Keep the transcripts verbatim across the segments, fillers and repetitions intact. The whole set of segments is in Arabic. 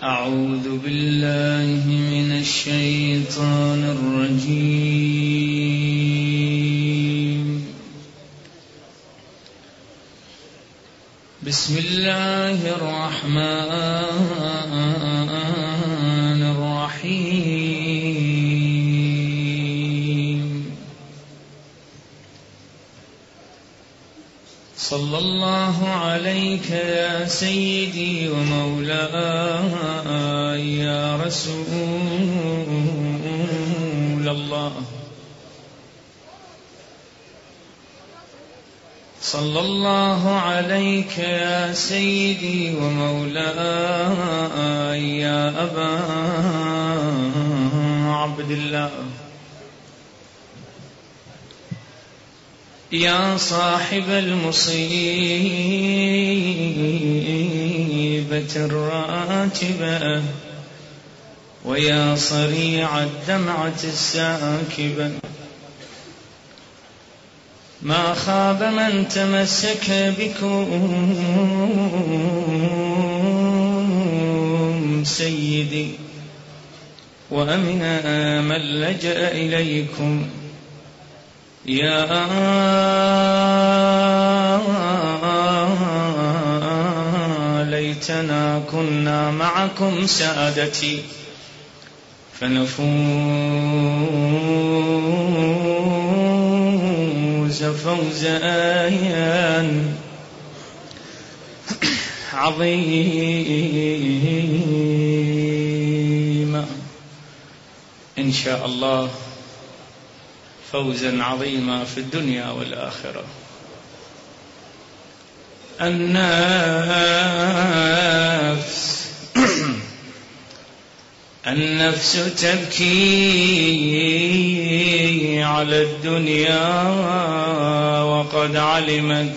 أعوذ بالله من الشيطان الرجيم. بسم الله الرحمن الرحيم. صلى الله عليك يا سيدي ومولاي يا رسول الله. صلى الله عليك يا سيدي ومولاي يا أبا عبد الله. يا صاحب المصيبة الراتبة ويا صريع الدمعة الساكبة، ما خاب من تمسك بكم سيدي، وأمن من لجأ إليكم. يا ليتنا كنا معكم سادتي فنفوز فوزا عظيما إن شاء الله، فوزا عظيما في الدنيا والآخرة. النفس النفس تبكي على الدنيا وقد علمت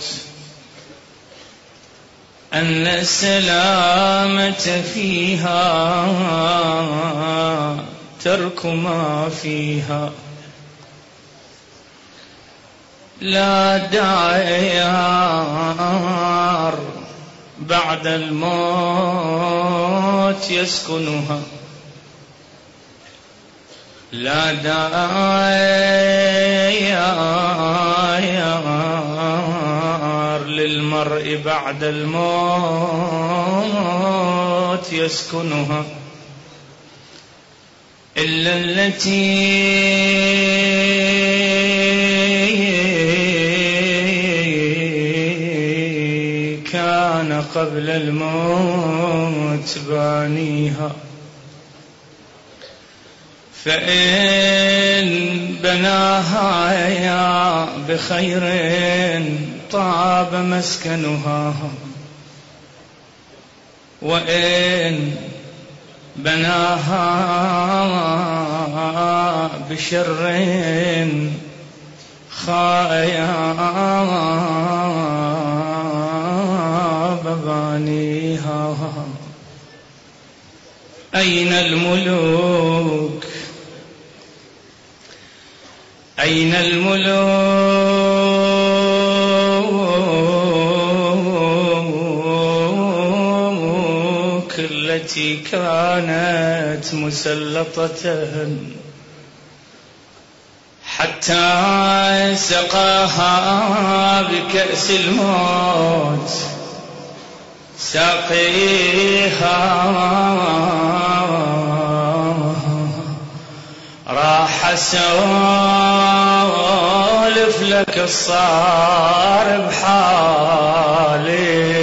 أن السلامة فيها ترك ما فيها. لا دار بعد الموت يسكنها، لا دار للمرء بعد الموت يسكنها إلا التي كان قبل الموت بانيها. فإن بناها بخير طاب مسكنها، وإن بناها بشر خاب بانيها. أين الملوك أين الملوك التي كانت مسلطة حتى سقاها بكأس الموت ساقيها؟ راح سولف لك الصار بحالي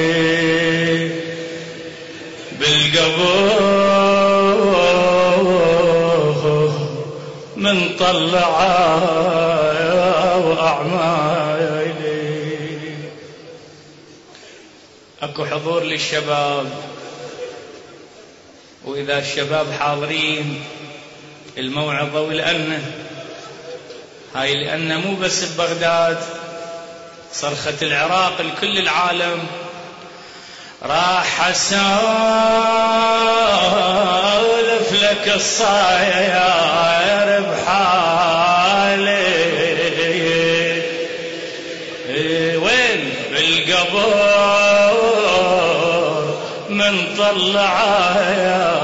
بالقبر من طلعه وأعمالي. أكو حضور للشباب، وإذا الشباب حاضرين الموعظة والأنة هاي، لأن مو بس ببغداد، صرخة العراق لكل العالم. راح اسولف لك الصاير بحالي وين بالقبر من طلع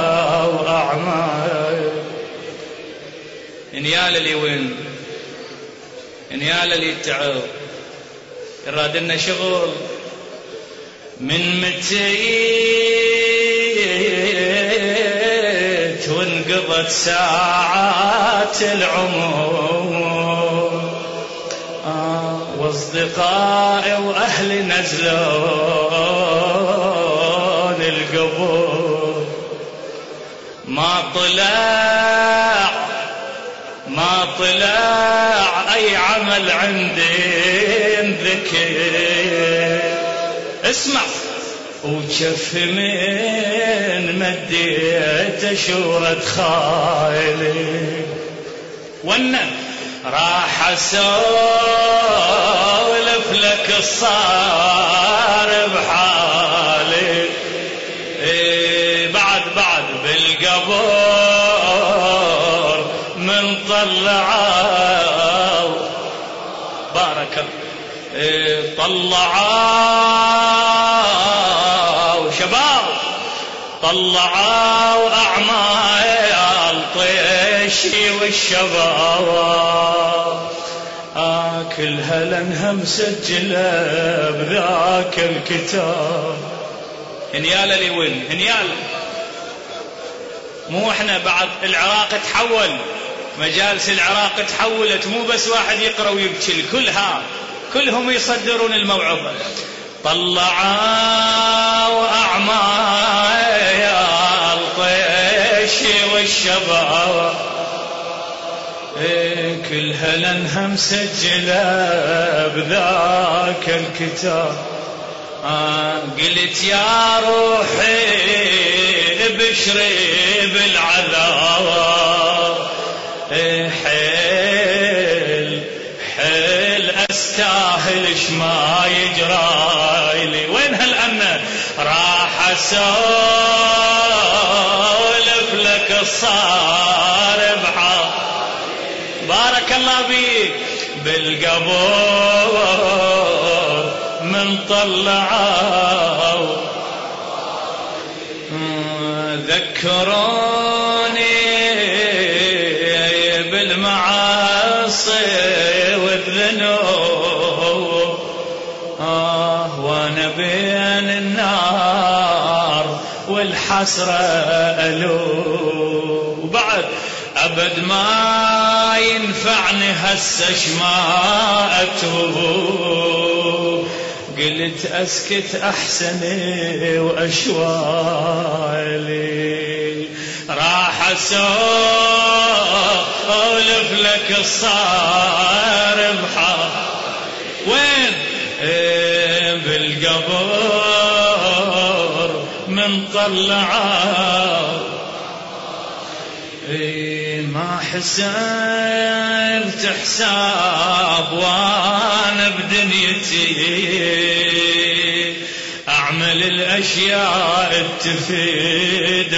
نيال اللي وين نيال اللي تعب يراد لنا شغل من متيت وانقضت ساعات العمر آه واصدقائي واهلي نزلون القبور ما طلع ما طلع اي عمل عندي ذكر اسمع وجف من مديت شورة خايلي وانا راح اسولف لك الصار بحالي إيه بعد بعد بالقبور من طلعوا بارك الله إيه طلعوا شباب طلعوا أعمال طيشي والشباب آه كلها لأنها مسجلة بذاك الكتاب. هنيال اللي وين هنيال مو احنا بعد العراق تحول مجالس العراق تحولت مو بس واحد يقرأ ويبكي الكلها كلهم يصدرون الموعظة. طلعوا أعمال طيشي والشباب إيه كلها لأنها مسجلة بذاك الكتاب. آه قلت يا روحي بشري بالعذاب إيه حيل حيل استاهلش ما يجرالي وين هالأمنة راح اسولف لك الصار بحال بارك الله بيك بالقبور من طلعوا ذكروني بالمعاصي والذنوب آه وانا بين النار والحسرة ألوب وبعد أبد ما ينفعني هسش ما أتوب قلت أسكت أحسن وأشوالي راح أسولف لك الصار بحال وين إيه بالقبر من طلعوا إيه ما حسبت حساب وانا بدنيتي اعمل الاشياء تفيد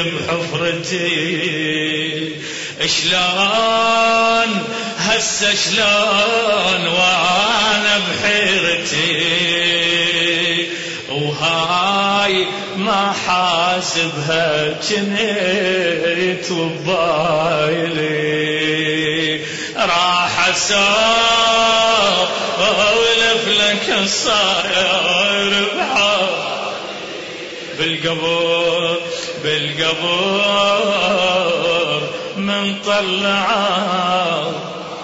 بحفرتي شلون هسه شلون وانا بحيرتي وهاي ما حاسبها جنيت وبايلي راح اسولف لك الصاير بحال بالقبور بالقبور من طلعوا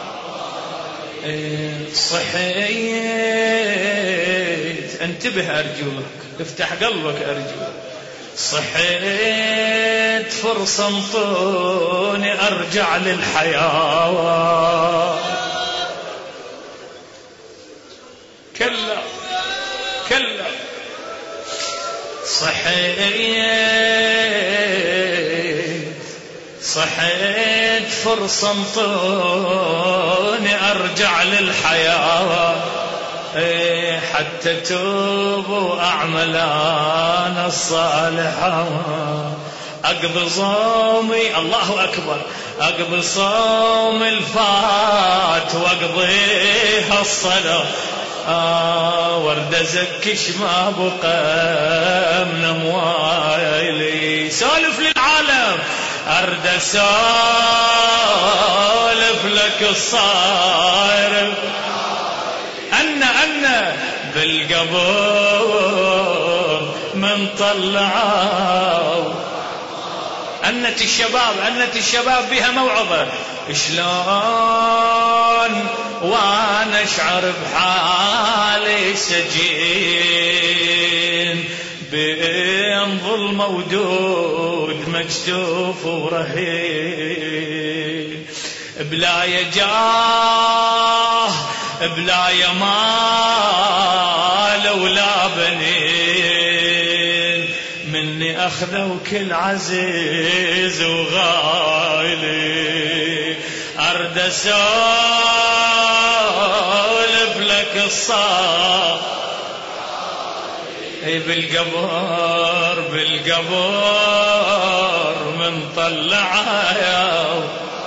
صحيت انتبه ارجوك افتح قلبك ارجوك صحيت فرصة انطوني ارجع للحياة كلا كلا صحيت صحيت فرصة انطوني ارجع للحياة حتى توب واعمل انا الصالحة اقضي صومي الله اكبر اقضي صوم الفات واقضيها الصلاة آه ورد ازكش ما بقى من اموالي سولف للعالم ارد اسولف لك الصاير أن أن بالقبر من طلعوا. أنت الشباب أنت الشباب بها موعظة. شلون وانا اشعر بحالي سجين بين ظلم ودود مجدوف ورهين بلا يجاه بلا يمال ولا بنين مني أخذوا كل عزيز وغالي أرد أسولف لك الصار بالقبر بالقبر من طلعها.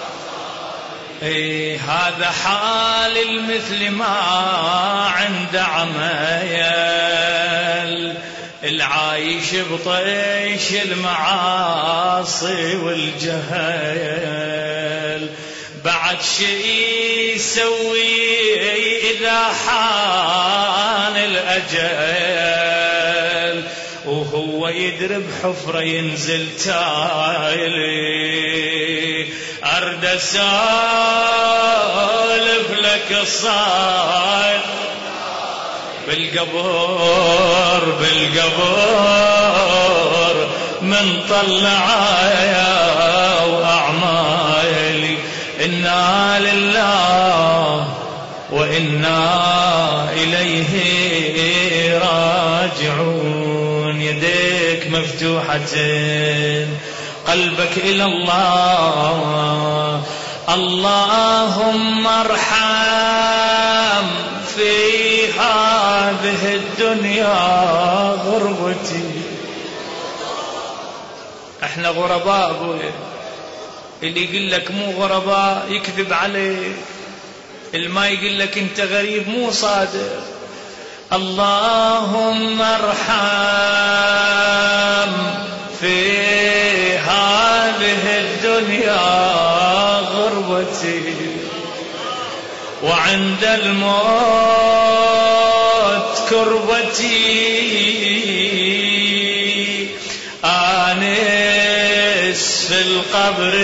اي هذا حال المثل ما عند عمايل العايش بطيش المعاصي والجهل بعد شيء يسوي إذا حان الأجل وهو يدري بحفرة ينزل تايلي. أرد أسولف لك الصاير بالقبر بالقبر من طلعايا وأعمالي. إنا لله وإنا إليه راجعون. يديك مفتوحتين قلبك إلى الله. اللهم ارحم في هذه الدنيا غربتي. احنا غرباء ابويا. اللي يقول لك مو غرباء يكذب عليك. اللي ما يقول لك انت غريب مو صادق. اللهم ارحم في هذه الدنيا غربتي وعند الموت كربتي. آنس في القبر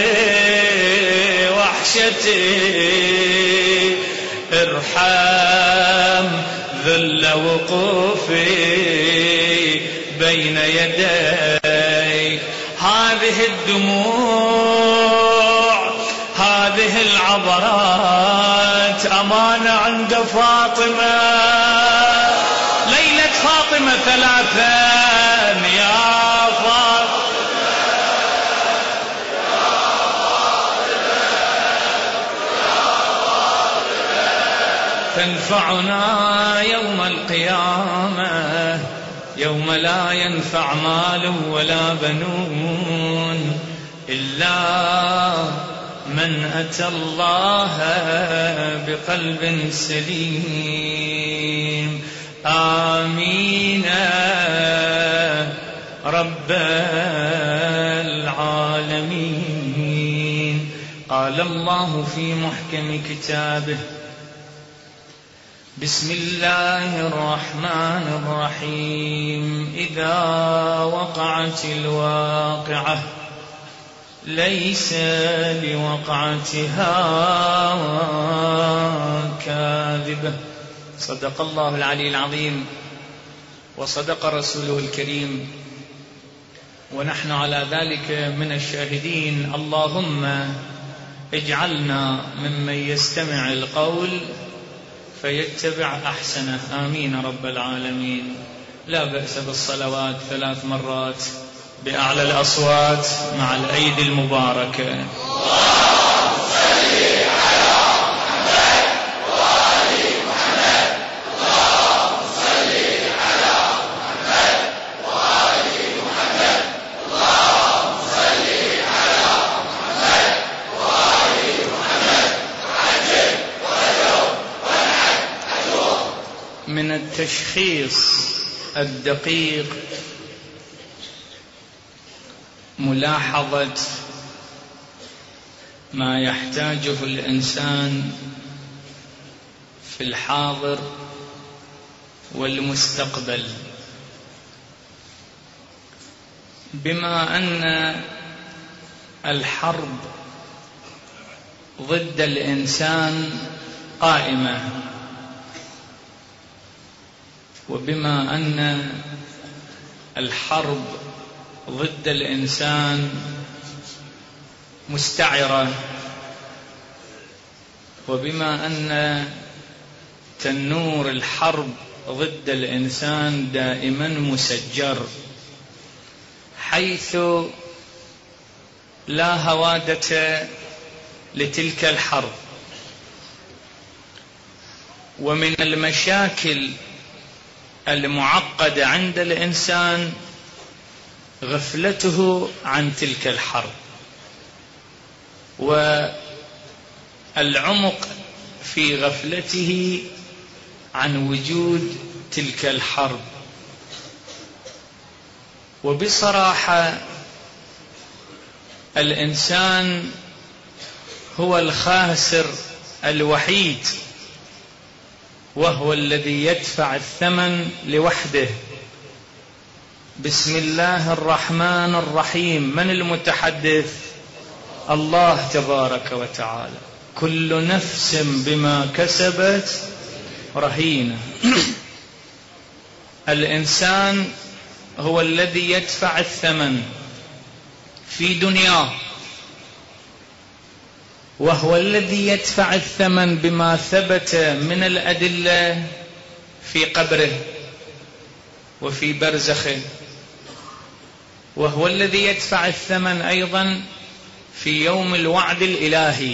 وحشتي. ارحم ذل وقوفي بين يديك. هذه الدموع هذه العبرات أمانة عند فاطمة. ليلة فاطمة ثلاثا يا فاطمة تنفعنا يوم القيامة يوم لا ينفع مال ولا بنون إلا من أتى الله بقلب سليم. آمين رب العالمين. قال الله في محكم كتابه: بسم الله الرحمن الرحيم. إذا وقعت الواقعة ليس لوقعتها كاذبة. صدق الله العلي العظيم وصدق رسوله الكريم ونحن على ذلك من الشاهدين. اللهم اجعلنا ممن يستمع القول فيتبع أحسنه. آمين رب العالمين. لا بأس بالصلوات ثلاث مرات بأعلى الأصوات مع الأيدي المباركة. اللهم صل على محمد وآل محمد. اللهم صل على محمد وآل محمد. اللهم صل على محمد وآل محمد. عجل وجب ونعم أجور. من التشخيص الدقيق ملاحظة ما يحتاجه الإنسان في الحاضر والمستقبل، بما أن الحرب ضد الإنسان قائمة، وبما أن الحرب ضد الإنسان مستعرة، وبما أن تنور الحرب ضد الإنسان دائما مسجر، حيث لا هوادة لتلك الحرب. ومن المشاكل المعقدة عند الإنسان غفلته عن تلك الحرب، والعمق في غفلته عن وجود تلك الحرب. وبصراحة الإنسان هو الخاسر الوحيد، وهو الذي يدفع الثمن لوحده. بسم الله الرحمن الرحيم، من المتحدث؟ الله تبارك وتعالى. كل نفس بما كسبت رهينة. الإنسان هو الذي يدفع الثمن في دنياه، وهو الذي يدفع الثمن بما ثبت من الأدلة في قبره وفي برزخه، وهو الذي يدفع الثمن أيضا في يوم الوعد الإلهي.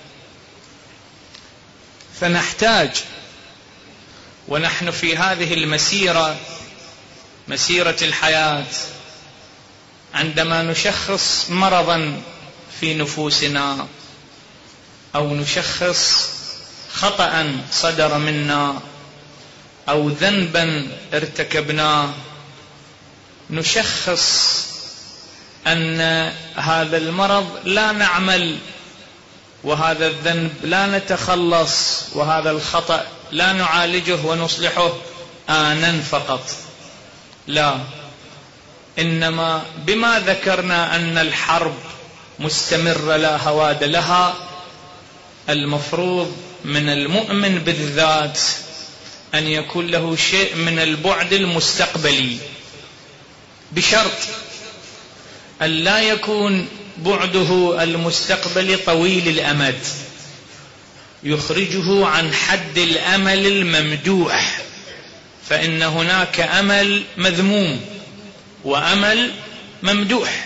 فنحتاج ونحن في هذه المسيرة، مسيرة الحياة، عندما نشخص مرضا في نفوسنا أو نشخص خطأ صدر منا أو ذنبا ارتكبناه، نشخص أن هذا المرض لا نعمل، وهذا الذنب لا نتخلص، وهذا الخطأ لا نعالجه ونصلحه آنا فقط. لا، إنما بما ذكرنا أن الحرب مستمرة لا هواد لها، المفروض من المؤمن بالذات أن يكون له شيء من البعد المستقبلي، بشرط أن لا يكون بعده المستقبلي طويل الأمد يخرجه عن حد الأمل الممدوح، فإن هناك أمل مذموم وأمل ممدوح.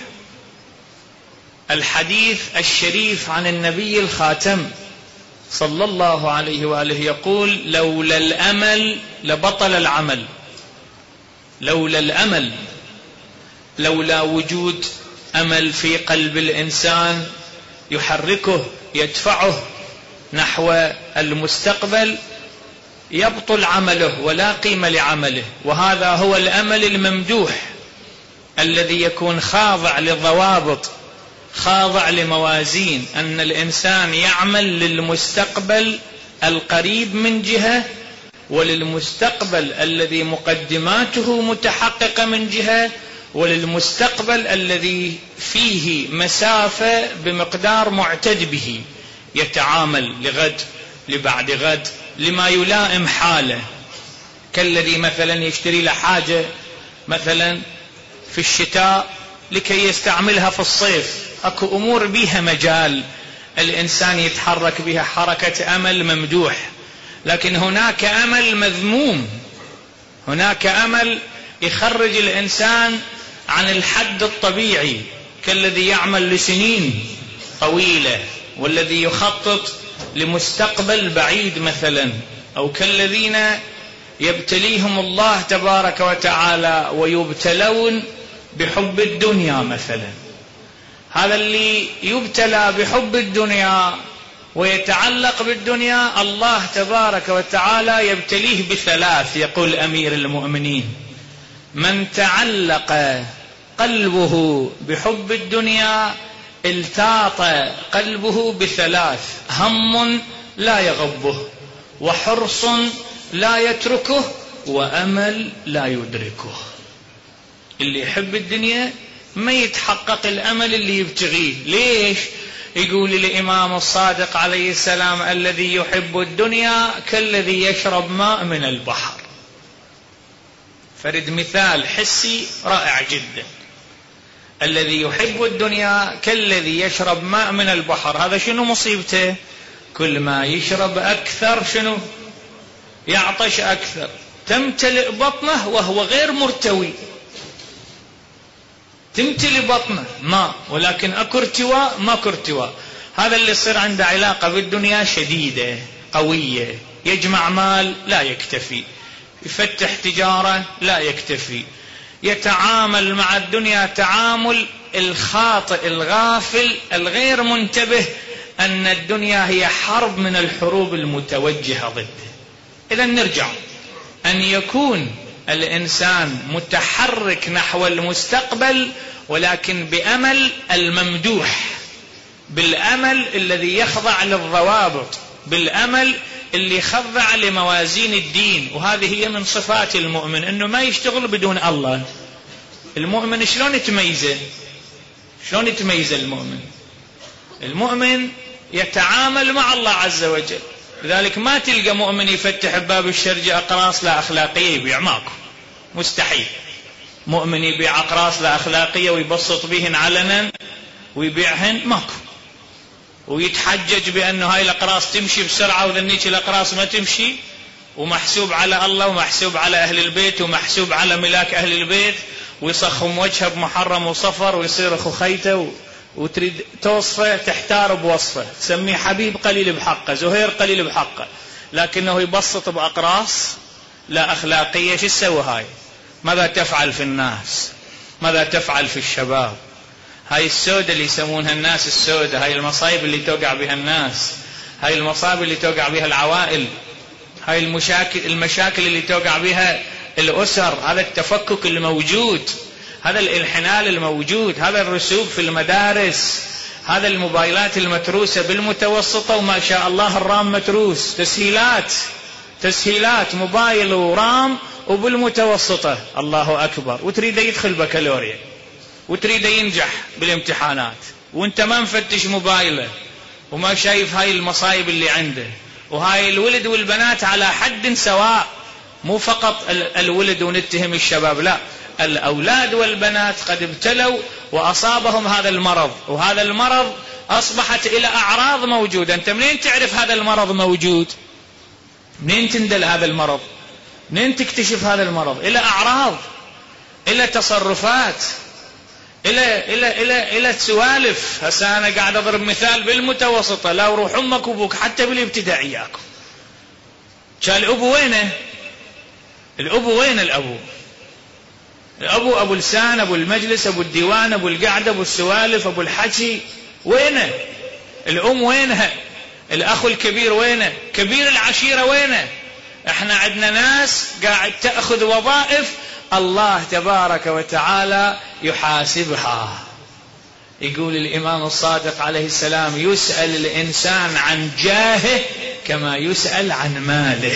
الحديث الشريف عن النبي الخاتم صلى الله عليه وآله يقول: لولا الأمل لبطل العمل. لولا الأمل، لولا وجود أمل في قلب الإنسان يحركه يدفعه نحو المستقبل، يبطل عمله ولا قيمة لعمله. وهذا هو الأمل الممدوح الذي يكون خاضع لضوابط، خاضع لموازين، أن الإنسان يعمل للمستقبل القريب من جهة، وللمستقبل الذي مقدماته متحققة من جهة، وللمستقبل الذي فيه مسافة بمقدار معتد به، يتعامل لغد لبعد غد لما يلائم حاله. كالذي مثلا يشتري له حاجة مثلا في الشتاء لكي يستعملها في الصيف، أكو أمور بها مجال الإنسان يتحرك بها حركة أمل ممدوح. لكن هناك أمل مذموم، هناك أمل يخرج الإنسان عن الحد الطبيعي، كالذي يعمل لسنين طويلة، والذي يخطط لمستقبل بعيد مثلا، أو كالذين يبتليهم الله تبارك وتعالى ويبتلون بحب الدنيا مثلا. هذا اللي يبتلى بحب الدنيا ويتعلق بالدنيا، الله تبارك وتعالى يبتليه بثلاث. يقول أمير المؤمنين: من تعلق قلبه بحب الدنيا التاط قلبه بثلاث: هم لا يغبه، وحرص لا يتركه، وأمل لا يدركه. اللي يحب الدنيا ما يتحقق الأمل اللي يبتغيه. ليش؟ يقول الإمام الصادق عليه السلام: الذي يحب الدنيا كالذي يشرب ماء من البحر. فرد مثال حسي رائع جدا. الذي يحب الدنيا كالذي يشرب ماء من البحر. هذا شنو مصيبته؟ كل ما يشرب أكثر شنو؟ يعطش أكثر، تمتلئ بطنه وهو غير مرتوي. تمتلئ بطنه ماء ولكن أكو ارتواء، ما أكو ارتواء. هذا اللي يصير عنده علاقة بالدنيا شديدة قوية، يجمع مال لا يكتفي، يفتح تجارة لا يكتفي، يتعامل مع الدنيا تعامل الخاطئ الغافل الغير منتبه أن الدنيا هي حرب من الحروب المتوجهة ضده. إذا نرجع أن يكون الإنسان متحرك نحو المستقبل، ولكن بأمل الممدوح، بالأمل الذي يخضع للضوابط، بالأمل اللي يخضع لموازين الدين. وهذه هي من صفات المؤمن، أنه ما يشتغل بدون الله. المؤمن شلون يتميزه؟ شلون يتميز المؤمن؟ المؤمن يتعامل مع الله عز وجل. لذلك ما تلقى مؤمن يفتح باب الشرجة أقراص لا أخلاقية يبيع، ماكو، مستحيل. مؤمن يبيع أقراص لا أخلاقية ويبسط بهن علنا ويبيعهن، ماكو. ويتحجج بأنه هاي الأقراص تمشي بسرعة وذنيك الأقراص ما تمشي، ومحسوب على الله ومحسوب على أهل البيت ومحسوب على ملاك أهل البيت، ويصخم وجهه بمحرم وصفر ويصير أخو خيته، وتريد توصفه تحتار بوصفه، تسميه حبيب قليل بحقه، زهير قليل بحقه، لكنه يبسط بأقراص لا أخلاقية. شو تسوي هاي؟ ماذا تفعل في الناس؟ ماذا تفعل في الشباب؟ هاي السودة اللي يسمونها الناس السودة، هاي المصايب اللي توقع بها الناس، هاي المصائب اللي توقع بها العوائل، هاي المشاكل المشاكل اللي توقع بها الأسر، هذا التفكك الموجود، هذا الانحلال الموجود، هذا الرسوب في المدارس، هذا الموبايلات المتروسة بالمتوسطة، وما شاء الله الرام متروس، تسهيلات تسهيلات موبايل ورام وبالمتوسطة، الله أكبر. وتريد يدخل بكالوريا وتريد ينجح بالامتحانات، وانت ما مفتش موبايله وما شايف هاي المصايب اللي عنده. وهاي الولد والبنات على حد سواء، مو فقط الولد ونتهم الشباب، لا، الأولاد والبنات قد ابتلوا وأصابهم هذا المرض، وهذا المرض أصبحت إلى أعراض موجودة. أنت منين تعرف هذا المرض موجود؟ منين تندل هذا المرض؟ منين تكتشف هذا المرض؟ إلى أعراض، إلى تصرفات، إلى إلى إلى إلى سوالف. هسه أنا قاعد أضرب مثال بالمتوسطة، لا وروح أمك وأبوك حتى بالابتدائياكم. كان الأبو وينه؟ الأبو وين الأبو؟ الأبو أبو لسان، أبو المجلس، أبو الديوان، أبو القعدة، أبو السوالف، أبو الحكي، وينه؟ الأم وينها؟ الأخ الكبير وينه؟ كبير العشيرة وينه؟ احنا عندنا ناس قاعد تأخذ وظائف الله تبارك وتعالى يحاسبها. يقول الإمام الصادق عليه السلام: يسأل الإنسان عن جاهه كما يسأل عن ماله.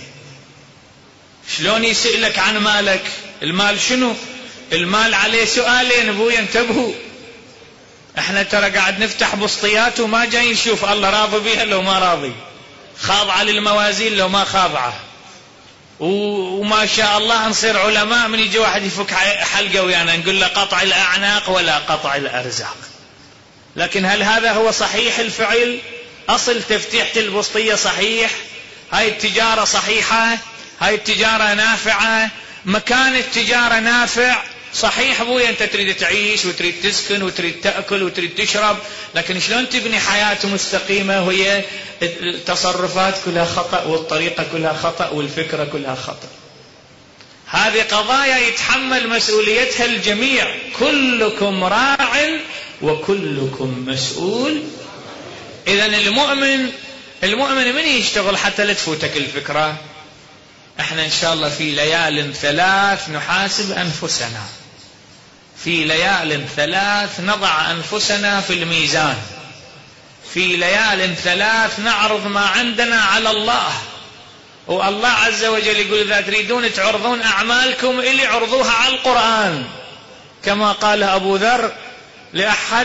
شلون يسألك عن مالك؟ المال شنو؟ المال عليه سؤالين ابويا، انتبهوا. احنا ترى قاعد نفتح بسطيات وما جاي نشوف الله راضي بيها لو ما راضي، خاضعة للموازين لو ما خاضعة، وما شاء الله نصير علماء من يجي واحد يفك حلقة ويانا نقول له قطع الأعناق ولا قطع الأرزاق. لكن هل هذا هو صحيح الفعل؟ أصل تفتيحة البسطية صحيح؟ هاي التجارة صحيحة؟ هاي التجارة نافعة؟ مكان التجارة نافع؟ صحيح ابويا انت تريد تعيش وتريد تسكن وتريد تأكل وتريد تشرب، لكن شلون تبني حياة مستقيمة وهي التصرفات كلها خطأ والطريقة كلها خطأ والفكرة كلها خطأ؟ هذه قضايا يتحمل مسؤوليتها الجميع. كلكم راع وكلكم مسؤول. إذا المؤمن المؤمن من يشتغل حتى لا تفوتك الفكرة. احنا ان شاء الله في ليال ثلاث نحاسب انفسنا، في ليال ثلاث نضع أنفسنا في الميزان، في ليال ثلاث نعرض ما عندنا على الله. والله عز وجل يقول إذا تريدون تعرضون أعمالكم إلي عرضوها على القرآن، كما قال أبو ذر لأحد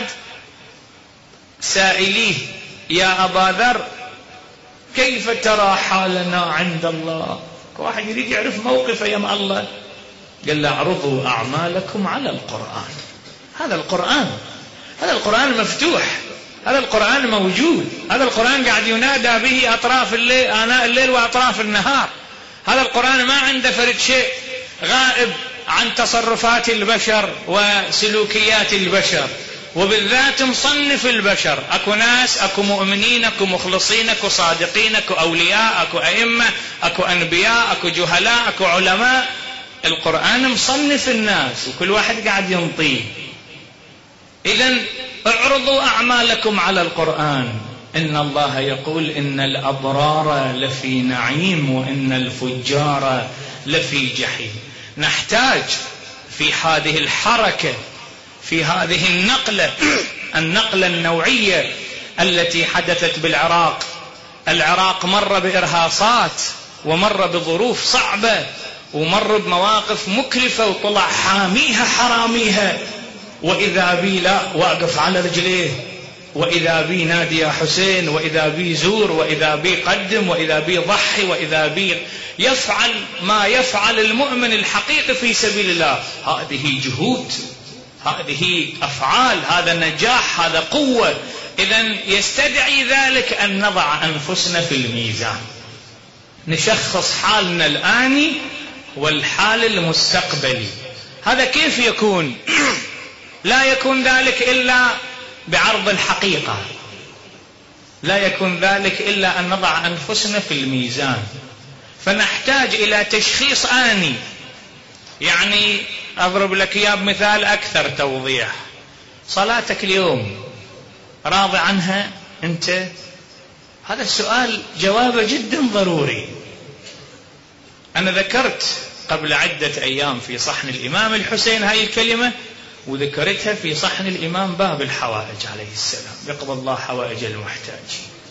سائليه يا أبا ذر كيف ترى حالنا عند الله؟ واحد يريد يعرف موقفه يا الله، قال له اعرضوا أعمالكم على القرآن. هذا القرآن، هذا القرآن مفتوح، هذا القرآن موجود، هذا القرآن قاعد ينادى به أطراف الليل، آناء الليل وأطراف النهار. هذا القرآن ما عنده فرد شيء غائب عن تصرفات البشر وسلوكيات البشر، وبالذات مصنف البشر. أكو ناس، أكو مؤمنين، أكو مخلصين، أكو صادقين، أكو أولياء، أكو أئمة، أكو أنبياء، أكو جهلاء، أكو علماء. القرآن مصنف الناس وكل واحد قاعد ينطيه. إذن اعرضوا أعمالكم على القرآن. إن الله يقول إن الأبرار لفي نعيم وإن الفجار لفي جحيم. نحتاج في هذه الحركة، في هذه النقلة النقلة النوعية التي حدثت بالعراق. العراق مر بإرهاصات ومر بظروف صعبة ومر بمواقف مكلفة وطلع حاميها حراميها، وإذا بي لا واقف على رجليه، وإذا بي نادي يا حسين، وإذا بي زور، وإذا بي قدم، وإذا بي ضحي، وإذا بي يفعل ما يفعل المؤمن الحقيقي في سبيل الله. هذه جهود، هذه أفعال، هذا نجاح، هذا قوة. إذن يستدعي ذلك أن نضع أنفسنا في الميزان، نشخص حالنا الآني والحال المستقبلي. هذا كيف يكون؟ لا يكون ذلك إلا بعرض الحقيقة، لا يكون ذلك إلا أن نضع أنفسنا في الميزان. فنحتاج إلى تشخيص آني. يعني أضرب لك إياه بمثال أكثر توضيح. صلاتك اليوم راضي عنها أنت؟ هذا السؤال جوابه جدا ضروري. أنا ذكرت قبل عدة أيام في صحن الإمام الحسين هاي الكلمة، وذكرتها في صحن الإمام باب الحوائج عليه السلام، يقضى الله حوائج المحتاج.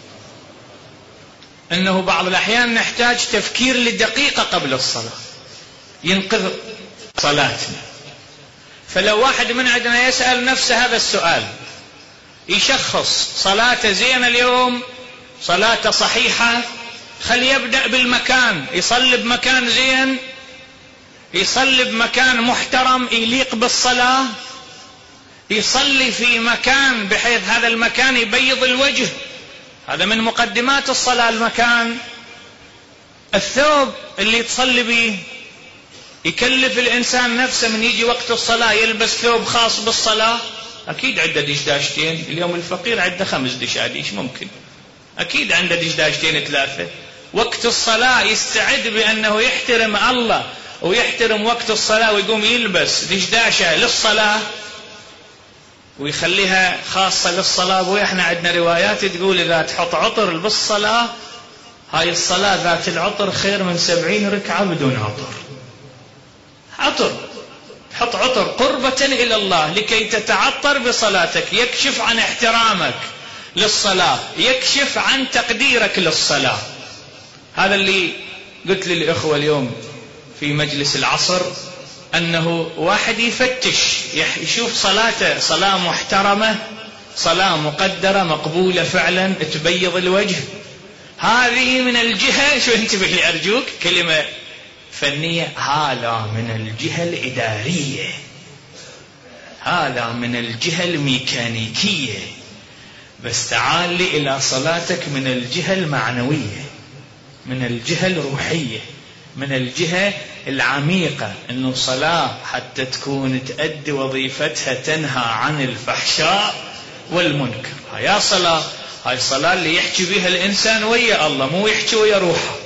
أنه بعض الأحيان نحتاج تفكير لدقيقة قبل الصلاة ينقذ صلاتنا. فلو واحد من عندنا يسأل نفسه هذا السؤال، يشخص صلاته زين اليوم، صلاته صحيحة، خل يبدأ بالمكان، يصلي بمكان زين، يصلي بمكان محترم يليق بالصلاة، يصلي في مكان بحيث هذا المكان يبيض الوجه. هذا من مقدمات الصلاة المكان. الثوب اللي تصلي به، يكلف الإنسان نفسه من يجي وقت الصلاة يلبس ثوب خاص بالصلاة؟ أكيد عنده دشداشتين. اليوم الفقير عنده خمس دشاديش ممكن، أكيد عنده دشداشتين ثلاثة. وقت الصلاة يستعد بأنه يحترم الله ويحترم وقت الصلاة ويقوم يلبس دشداشة للصلاة ويخليها خاصة للصلاة. وإحنا عندنا روايات تقول إذا تحط عطر بالصلاة، هاي الصلاة ذات العطر خير من سبعين ركعة بدون عطر. عطر، تحط عطر قربة إلى الله لكي تتعطر بصلاتك، يكشف عن احترامك للصلاة، يكشف عن تقديرك للصلاة. هذا اللي قلت للإخوة اليوم في مجلس العصر، أنه واحد يفتش يشوف صلاته صلاة محترمة، صلاة مقدرة مقبولة فعلا تبيض الوجه. هذه من الجهة، شو انتبه لي أرجوك، كلمة فنية، هذا من الجهة الإدارية، هذا من الجهة الميكانيكية. بس تعال لي إلى صلاتك من الجهة المعنوية، من الجهة الروحية، من الجهة العميقة. إنه صلاة حتى تكون تؤدي وظيفتها، تنهى عن الفحشاء والمنكر. هاي صلاة، هاي صلاة اللي يحكي بها الإنسان ويا الله، مو يحكي ويا روحه،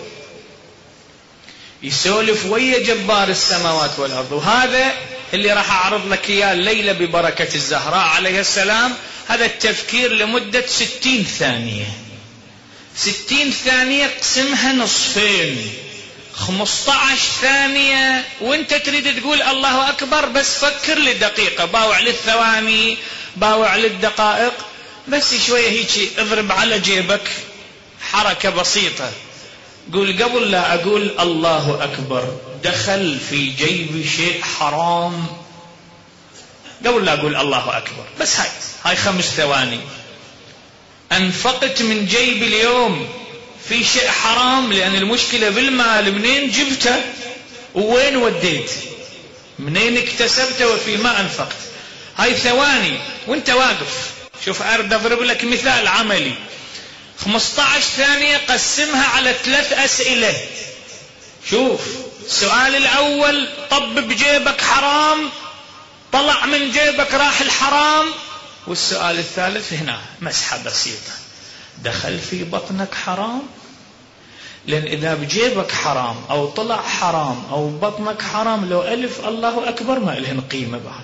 يسولف ويا جبار السماوات والأرض. وهذا اللي راح أعرض لك إياه الليلة ببركة الزهراء عليه السلام. هذا التفكير لمدة ستين ثانية، ستين ثانية قسمها نصفين. خمسة عشر ثانية وانت تريد تقول الله أكبر، بس فكر لدقيقة، باوع للثواني، باوع للدقائق، بس شوية هيك اضرب على جيبك حركة بسيطة، قول قبل لا أقول الله أكبر دخل في جيبي شيء حرام، قبل لا أقول الله أكبر، بس هاي هاي خمس ثواني. أنفقت من جيبي اليوم في شيء حرام، لأن المشكلة بالمال، منين جبته وين وديت، منين اكتسبته وفي ما أنفقت. هاي ثواني وانت واقف. شوف أرد أضرب لك مثال عملي. خمسة عشر ثانية قسمها على ثلاث أسئلة. شوف، السؤال الأول طب بجيبك حرام، طلع من جيبك راح الحرام. والسؤال الثالث هنا مسحة بسيطة، دخل في بطنك حرام. لأن إذا بجيبك حرام أو طلع حرام أو بطنك حرام، لو ألف الله أكبر ما إلهن قيمة بعد،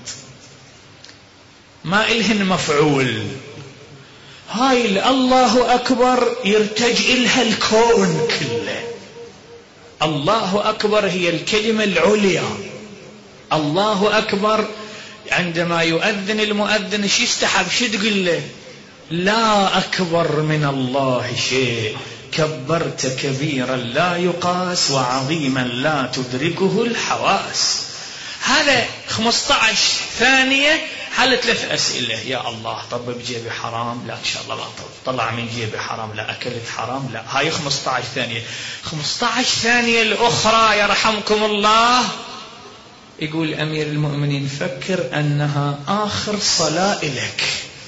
ما إلهن مفعول. هاي الله أكبر يرتج إلها الكون كله. الله أكبر هي الكلمة العليا. الله أكبر عندما يؤذن المؤذن ايش يستحب؟ شو تقول له؟ لا أكبر من الله شيء، كبرت كبيرا لا يقاس وعظيما لا تدركه الحواس. هذا خمسة عشر ثانية حل ثلاث أسئلة. يا الله طب بجيبي حرام؟ لا إن شاء الله لا. طب طلع من جيبي حرام؟ لا. أكلت حرام؟ لا. هاي خمسة عشر ثانية. خمسة عشر ثانية الأخرى يرحمكم الله يقول أمير المؤمنين فكر أنها آخر صلاة لك،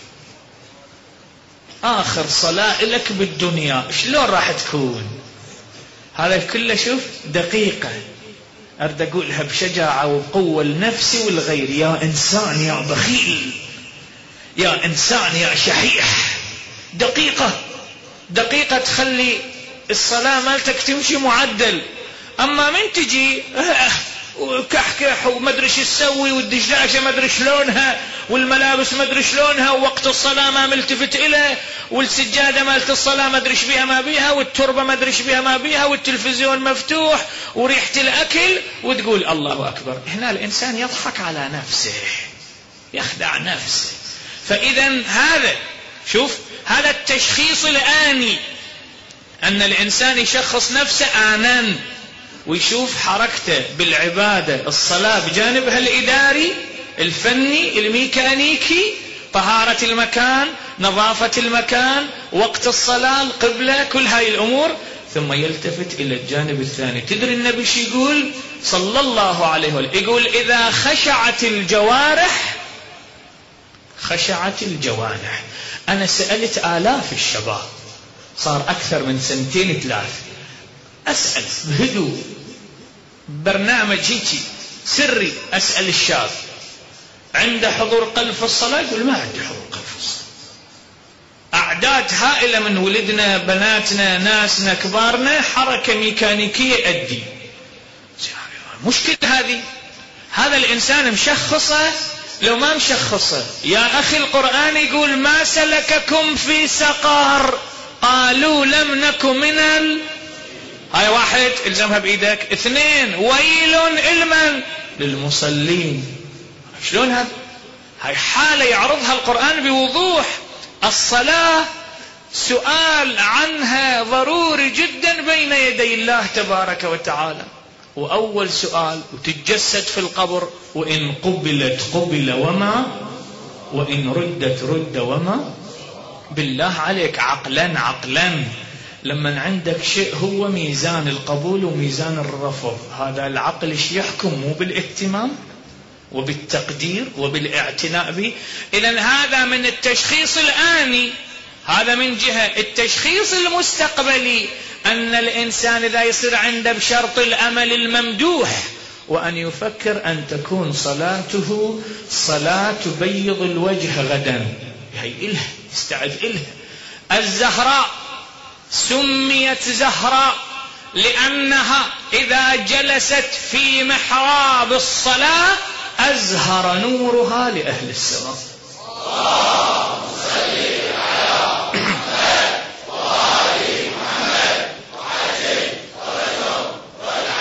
آخر صلاة لك بالدنيا، شلون راح تكون؟ هذا كله شوف دقيقة أرد أقولها بشجاعة وقوة لنفسي والغير. يا إنسان يا بخيل، يا إنسان يا شحيح، دقيقة دقيقة تخلي الصلاة مالتك تمشي معدل. أما من تجي وكحكح ومدري شو تسوي، والدجاجة مدري شلونها، والملابس مدري شلونها، ووقت الصلاة ما ملتفت إليه، والسجادة مالت الصلاة مدري ايش بيها ما بيها، والتربة مدري ايش بيها ما بيها، والتلفزيون مفتوح، وريحة الأكل، وتقول الله أكبر. هنا الإنسان يضحك على نفسه، يخدع نفسه. فإذا هذا شوف هذا التشخيص الآني، أن الإنسان يشخص نفسه آناً ويشوف حركته بالعبادة، الصلاة بجانبها الإداري الفني الميكانيكي، طهارة المكان، نظافة المكان، وقت الصلاة، القبلة، كل هاي الأمور، ثم يلتفت إلى الجانب الثاني. تدري النبي شو يقول صلى الله عليه وسلم؟ يقول إذا خشعت الجوارح خشعت الجوانح. أنا سألت آلاف الشباب، صار أكثر من سنتين ثلاث، أسأل بهدوء برنامج هيك سري، أسأل الشاب عنده حضور قلب في الصلاة؟ يقول ما عندي حضور قلب في الصلاة. أعداد هائلة من ولدنا، بناتنا، ناسنا، كبارنا، حركة ميكانيكية أدي. مشكلة هذه. هذا الإنسان مشخصة لو ما مشخصة. يا أخي القرآن يقول ما سلككم في سقر قالوا لم نكن من ال... هاي واحد الزمها بإيدك. اثنين ويل إلما للمصلين. شلون هذا؟ هاي حالة يعرضها القرآن بوضوح. الصلاة سؤال عنها ضروري جدا بين يدي الله تبارك وتعالى، وأول سؤال وتتجسد في القبر، وإن قبلت قبل وما، وإن ردت رد وما. بالله عليك عقلا عقلا لما عندك شيء هو ميزان القبول وميزان الرفض، هذا العقل ايش يحكم؟ مو بالاهتمام وبالتقدير وبالاعتناء به. إذن هذا من التشخيص الآني، هذا من جهة. التشخيص المستقبلي أن الإنسان إذا يصير عنده بشرط الأمل الممدوح، وأن يفكر أن تكون صلاته صلاة بيض الوجه غدا. هي إله استعد إله. الزهراء سميت زهراء لأنها إذا جلست في محراب الصلاة أزهر نورها لأهل السماء. اللهم صل على محمد وآل محمد وعجل ورسول والعجل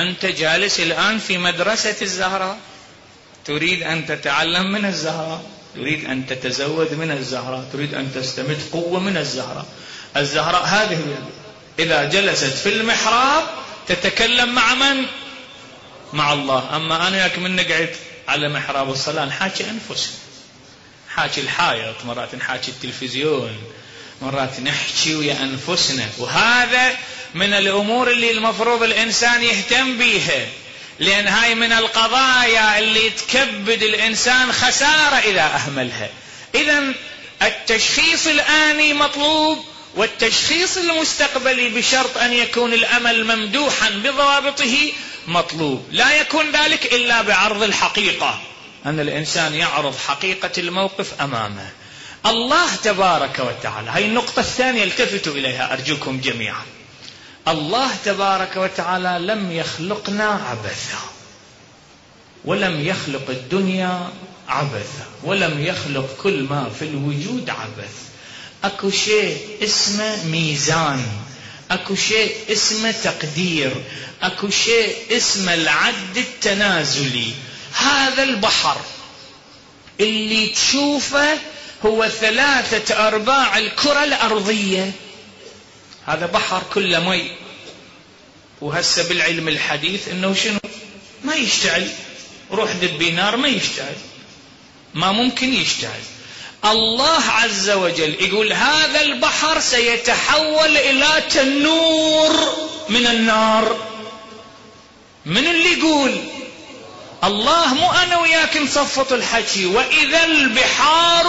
أنت جالس الآن في مدرسة الزهراء، تريد أن تتعلم من الزهراء، تريد أن تتزود من الزهراء، تريد أن تستمد قوة من الزهراء. الزهراء هذه إذا جلست في المحراب تتكلم مع من؟ مع الله. أما أنا وياك من نقعد على محراب الصلاة نحاكي أنفسنا، نحاكي الحائط، مرات نحاكي التلفزيون، مرات نحكي ويا أنفسنا. وهذا من الأمور اللي المفروض الإنسان يهتم بيها، لأن هاي من القضايا اللي تكبد الإنسان خسارة إذا أهملها. إذن التشخيص الآني مطلوب، والتشخيص المستقبلي بشرط أن يكون الأمل ممدوحا بضوابطه مطلوب. لا يكون ذلك إلا بعرض الحقيقة، أن الإنسان يعرض حقيقة الموقف أمامه. الله تبارك وتعالى، هاي النقطة الثانية التفتوا إليها أرجوكم جميعا. الله تبارك وتعالى لم يخلقنا عبثا، ولم يخلق الدنيا عبثا، ولم يخلق كل ما في الوجود عبث. اكو شيء اسمه ميزان، اكو شيء اسمه تقدير، اكو شيء اسمه العد التنازلي. هذا البحر اللي تشوفه هو ثلاثة أرباع الكرة الأرضية، هذا بحر كله مي. وهسه بالعلم الحديث انه شنو؟ ما يشتعل، روح دبي نار ما يشتعل، ما ممكن يشتعل. الله عز وجل يقول هذا البحر سيتحول الى تنور من النار. من اللي يقول؟ الله، مو انا وياك نصفط الحكي. واذا البحار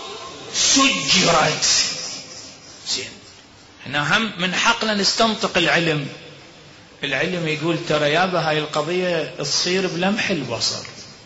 سجرت. زين، هنا هم من حقنا نستنطق العلم. العلم يقول ترى يابا هاي القضية تصير بلمح البصر.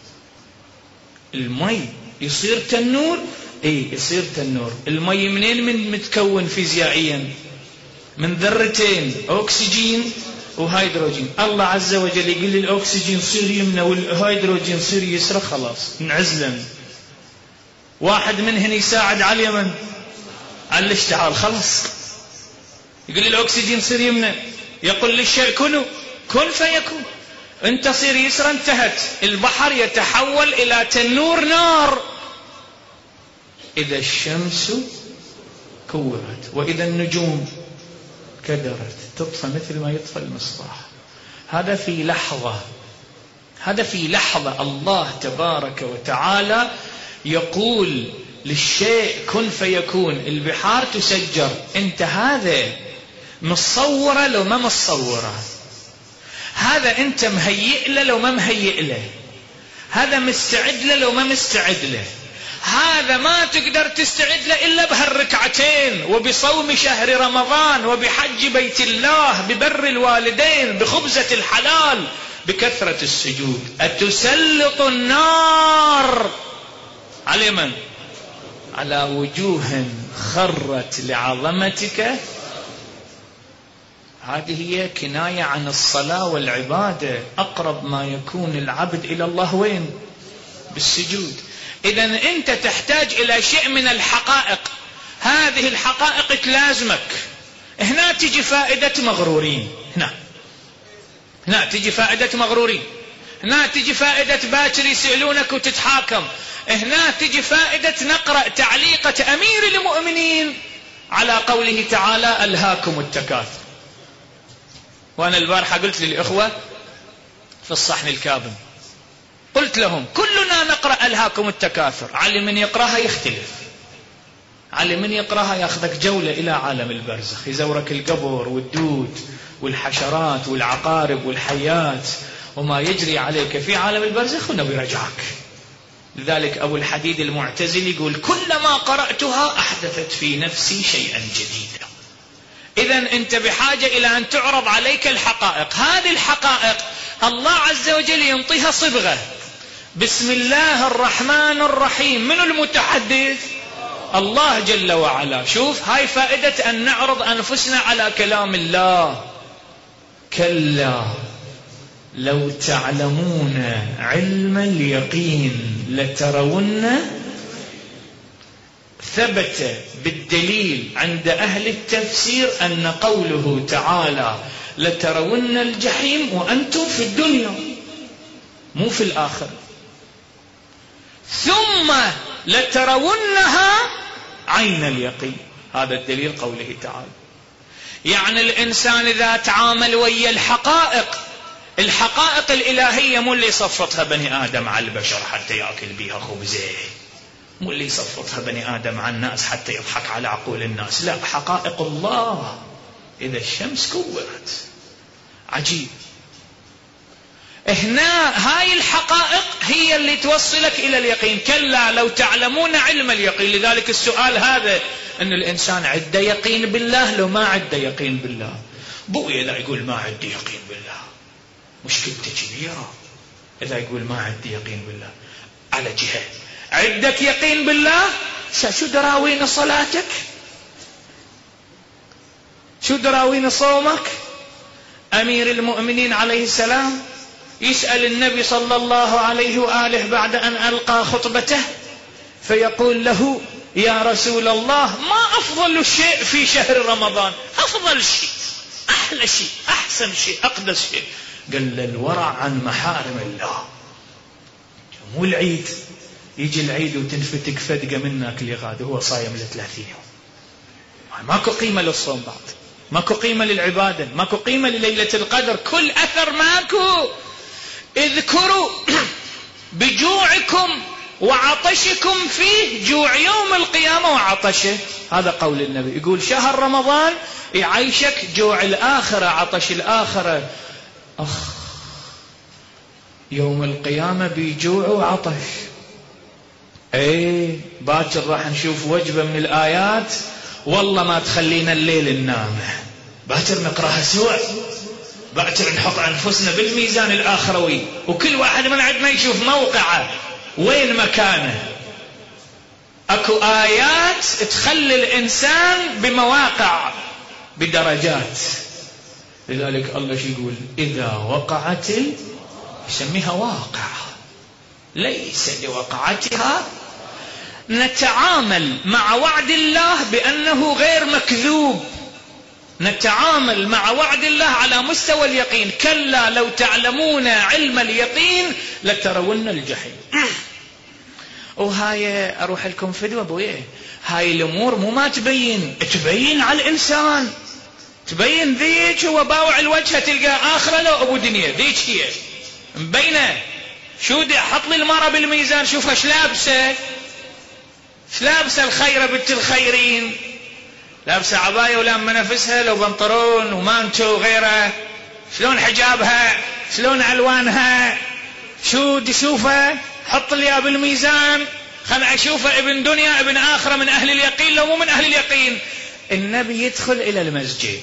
المي يصير تنور، اي يصير تنور. المي منين من متكون فيزيائيا؟ من ذرتين اكسجين وهيدروجين. الله عز وجل يقول لي الاكسجين صير يمنى والهيدروجين صير يسرى، خلاص انعزلن. واحد منهن يساعد على اليمن على الاشتعال، خلاص. يقول لي الاكسجين صير يمنى، يقول للشيء كنوا كن فيكون، انت صير يسرى، انتهت. البحر يتحول الى تنور نار. اذا الشمس كورت واذا النجوم كدرت، تطفى مثل ما يطفى المصباح. هذا في لحظة، هذا في لحظة الله تبارك وتعالى يقول للشيء كن فيكون. البحار تسجر، انت هذا مصورة لو ما مصورة، هذا انت مهيئ له لو ما مهيئ له، هذا مستعد له لو ما مستعد له، هذا ما تقدر تستعد له إلا بهالركعتين، وبصوم شهر رمضان، وبحج بيت الله، ببر الوالدين، بخبزة الحلال، بكثرة السجود. أتسلط النار على من؟ على وجوه خرت لعظمتك. هذه هي كناية عن الصلاة والعبادة. أقرب ما يكون العبد إلى الله وين؟ بالسجود. إذن أنت تحتاج إلى شيء من الحقائق، هذه الحقائق تلازمك. هنا تجي فائدة مغرورين، هنا هنا تجي فائدة مغرورين، هنا تجي فائدة باكر يسألونك وتتحاكم، هنا تجي فائدة نقرأ تعليقة أمير المؤمنين على قوله تعالى ألهاكم التكاثر. وأنا البارحة قلت للإخوة في الصحن الكاظم، قلت لهم كلنا نقرأ ألهاكم التكاثر، على من يقرأها يختلف، على من يقرأها ياخذك جولة إلى عالم البرزخ، يزورك القبر والدود والحشرات والعقارب والحيات وما يجري عليك في عالم البرزخ، ونبي رجعك. لذلك أبو الحديد المعتزلي يقول كلما قرأتها أحدثت في نفسي شيئا جديدا. إذن أنت بحاجة إلى أن تعرض عليك الحقائق. هذه الحقائق الله عز وجل ينطيها صبغة، بسم الله الرحمن الرحيم. من المتحدث؟ الله جل وعلا. شوف هاي فائدة أن نعرض أنفسنا على كلام الله. كلا لو تعلمون علم اليقين لترون. ثبت بالدليل عند أهل التفسير أن قوله تعالى لترون الجحيم وأنتم في الدنيا مو في الآخرة، ثم لترونها عين اليقين. هذا الدليل قوله تعالى. يعني الإنسان إذا تعامل ويا الحقائق، الحقائق الإلهية مو اللي صفطها بني آدم على البشر حتى يأكل بها خبزه، مو اللي صفطها بني آدم على الناس حتى يضحك على عقول الناس، لا، حقائق الله. إذا الشمس كورت، عجيب. هنا هاي الحقائق هي اللي توصلك إلى اليقين. كلا لو تعلمون علم اليقين. لذلك السؤال هذا، أن الإنسان عنده يقين بالله لو ما عنده يقين بالله. بويا لا يقول ما عندي يقين بالله، مشكلته كبيرة. إذا يقول ما عندي يقين بالله على جهة، عندك يقين بالله، شو دراوين صلاتك؟ شو دراوين صومك؟ أمير المؤمنين عليه السلام يسأل النبي صلى الله عليه وآله بعد أن ألقى خطبته، فيقول له: يا رسول الله، ما أفضل شيء في شهر رمضان؟ أفضل شيء، أحلى شيء، أحسن شيء، أقدس شيء. قال: الورع عن محارم الله. مو العيد، يجي العيد وتنفتك فدقة منك اللي غاد هو صايم لثلاثين يوم. ماكو قيمة للصوم بعد، ماكو قيمة للعبادة، ماكو قيمة لليلة القدر، كل أثر ماكو. اذكروا بجوعكم وعطشكم فيه، جوع يوم القيامة وعطشه. هذا قول النبي. يقول شهر رمضان يعيشك جوع الآخرة، عطش الآخرة. أخ، يوم القيامة بيجوع وعطش. ايه، باكر راح نشوف وجبة من الآيات والله ما تخلينا الليل ننام. باكر نقراها سوا، باكر نحط أنفسنا بالميزان الآخروي، وكل واحد من عندنا يشوف موقعه وين مكانه. اكو آيات تخلي الإنسان بمواقع، بدرجات. لذلك الله شو يقول؟ إذا وقعت، يسميها واقع ليس لوقعتها. نتعامل مع وعد الله بأنه غير مكذوب، نتعامل مع وعد الله على مستوى اليقين. كلا لو تعلمون علم اليقين لترون الجحيم. وهاي أروح لكم فدوة بويه، هاي الأمور مو ما تبين، تبين على الإنسان، تبين ذيك هو باوع الوجه تلقى آخرة لو أبو دنيا، ذيك هي مبينة. شو دي حط لي المرأة بالميزان، شوفها شلابسة، شلابسة الخيرة بنت الخيرين، لابسة عباية ولما نفسها لو بنطرون ومانتو وغيره، شلون حجابها، شلون ألوانها، شو دي شوفها، حط لي بالميزان خلنا أشوفها ابن دنيا ابن آخرة، من أهل اليقين لو مو من أهل اليقين. النبي يدخل إلى المسجد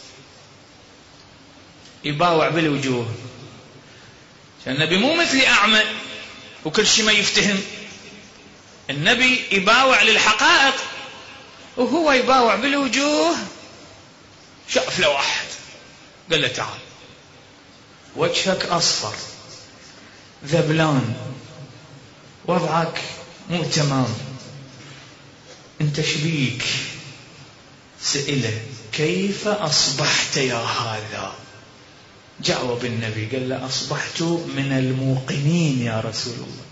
يباوع بالوجوه. النبي مو مثلي أعمى وكل شيء ما يفتهم، النبي يباوع للحقائق، وهو يباوع بالوجوه. شاف له واحد قال له: تعال، وجهك أصفر ذبلان، وضعك مو تمام، انت شبيك؟ سئله: كيف أصبحت يا هذا؟ جاوب النبي قال له: أصبحت من الموقنين يا رسول الله.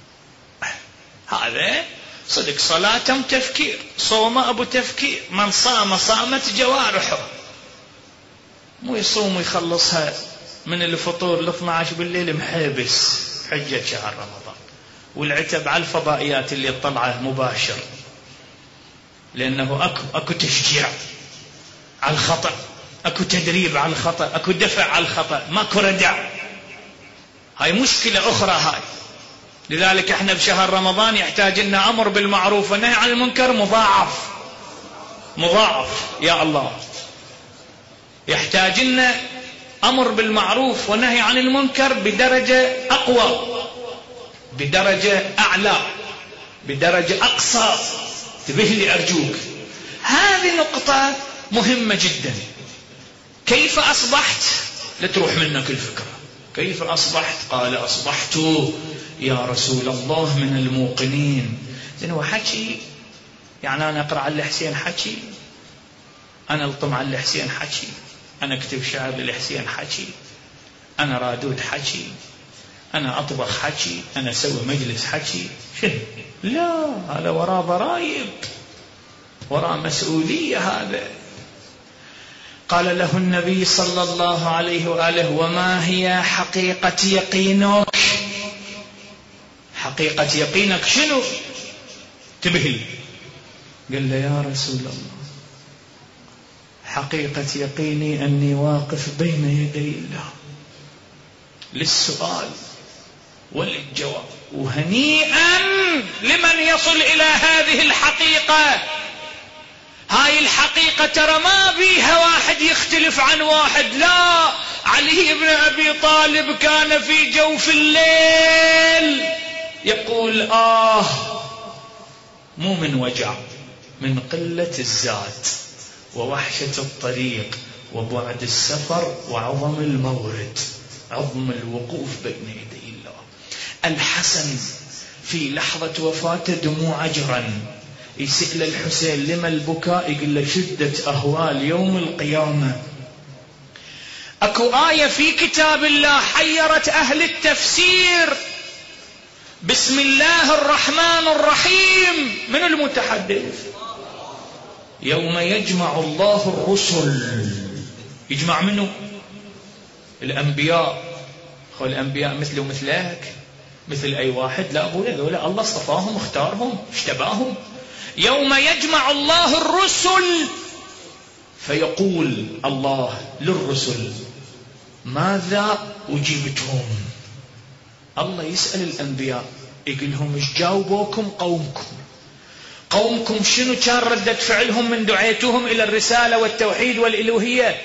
هذا صدق، صلاة تفكير، صوم أبو تفكير، من صام صامت جوارحه. مو يصوم ويخلصها من الفطور ل اثني عشر بالليل محابس حجة شهر رمضان، والعتب على الفضائيات اللي طلعه مباشر، لأنه أكو, أكو تشجيع على الخطأ، أكو تدريب على الخطأ، أكو دفع على الخطأ، ماكو ردع. هاي مشكلة أخرى هاي. لذلك احنا بشهر رمضان يحتاج لنا أمر بالمعروف ونهي عن المنكر مضاعف مضاعف. يا الله، يحتاج لنا أمر بالمعروف ونهي عن المنكر بدرجة أقوى، بدرجة أعلى، بدرجة أقصى. انتبه لي أرجوك، هذه نقطة مهمة جدا. كيف أصبحت؟ لتروح منك الفكرة. كيف أصبحت؟ قال: أصبحت يا رسول الله من الموقنين. زين، هو حكي يعني أنا أقرأ على الحسين حكي، أنا ألطم على الحسين حكي، أنا أكتب شعر للحسين حكي، أنا رادود حكي، أنا أطبخ حكي، أنا أسوي مجلس حكي. شنو؟ لا، هذا وراء ضرائب، وراء مسؤولية. هذا قال له النبي صلى الله عليه وآله: وما هي حقيقة يقينك؟ حقيقة يقينك شنو؟ انتبه. قال له: يا رسول الله، حقيقة يقيني أني واقف بين يدي الله. للسؤال وللجواب. وهنيئا لمن يصل إلى هذه الحقيقة. هاي الحقيقة ترى ما بيها واحد يختلف عن واحد. لا، علي بن أبي طالب كان في جوف الليل يقول: آه، مو من وجع، من قلة الزاد ووحشة الطريق وبعد السفر وعظم المورد، عظم الوقوف بين يدي الله. الحسن في لحظة وفاته دموع جرا، يسأل الحسين: لما البكاء؟ يقول له: شدة أهوال يوم القيامة. أكو آية في كتاب الله حيرت أهل التفسير: بسم الله الرحمن الرحيم. من المتحدث؟ يوم يجمع الله الرسل. يجمع منه الأنبياء. خو الأنبياء مثل ومثلك، مثل أي واحد؟ لا أقول لا، الله اصطفاهم، اختارهم، اشتباهم. يوم يجمع الله الرسل فيقول الله للرسل: ماذا أجبتم؟ الله يسأل الأنبياء يقول لهم: ايش جاوبوكم قومكم؟ قومكم شنو كان ردة فعلهم من دعيتهم إلى الرسالة والتوحيد والإلوهية؟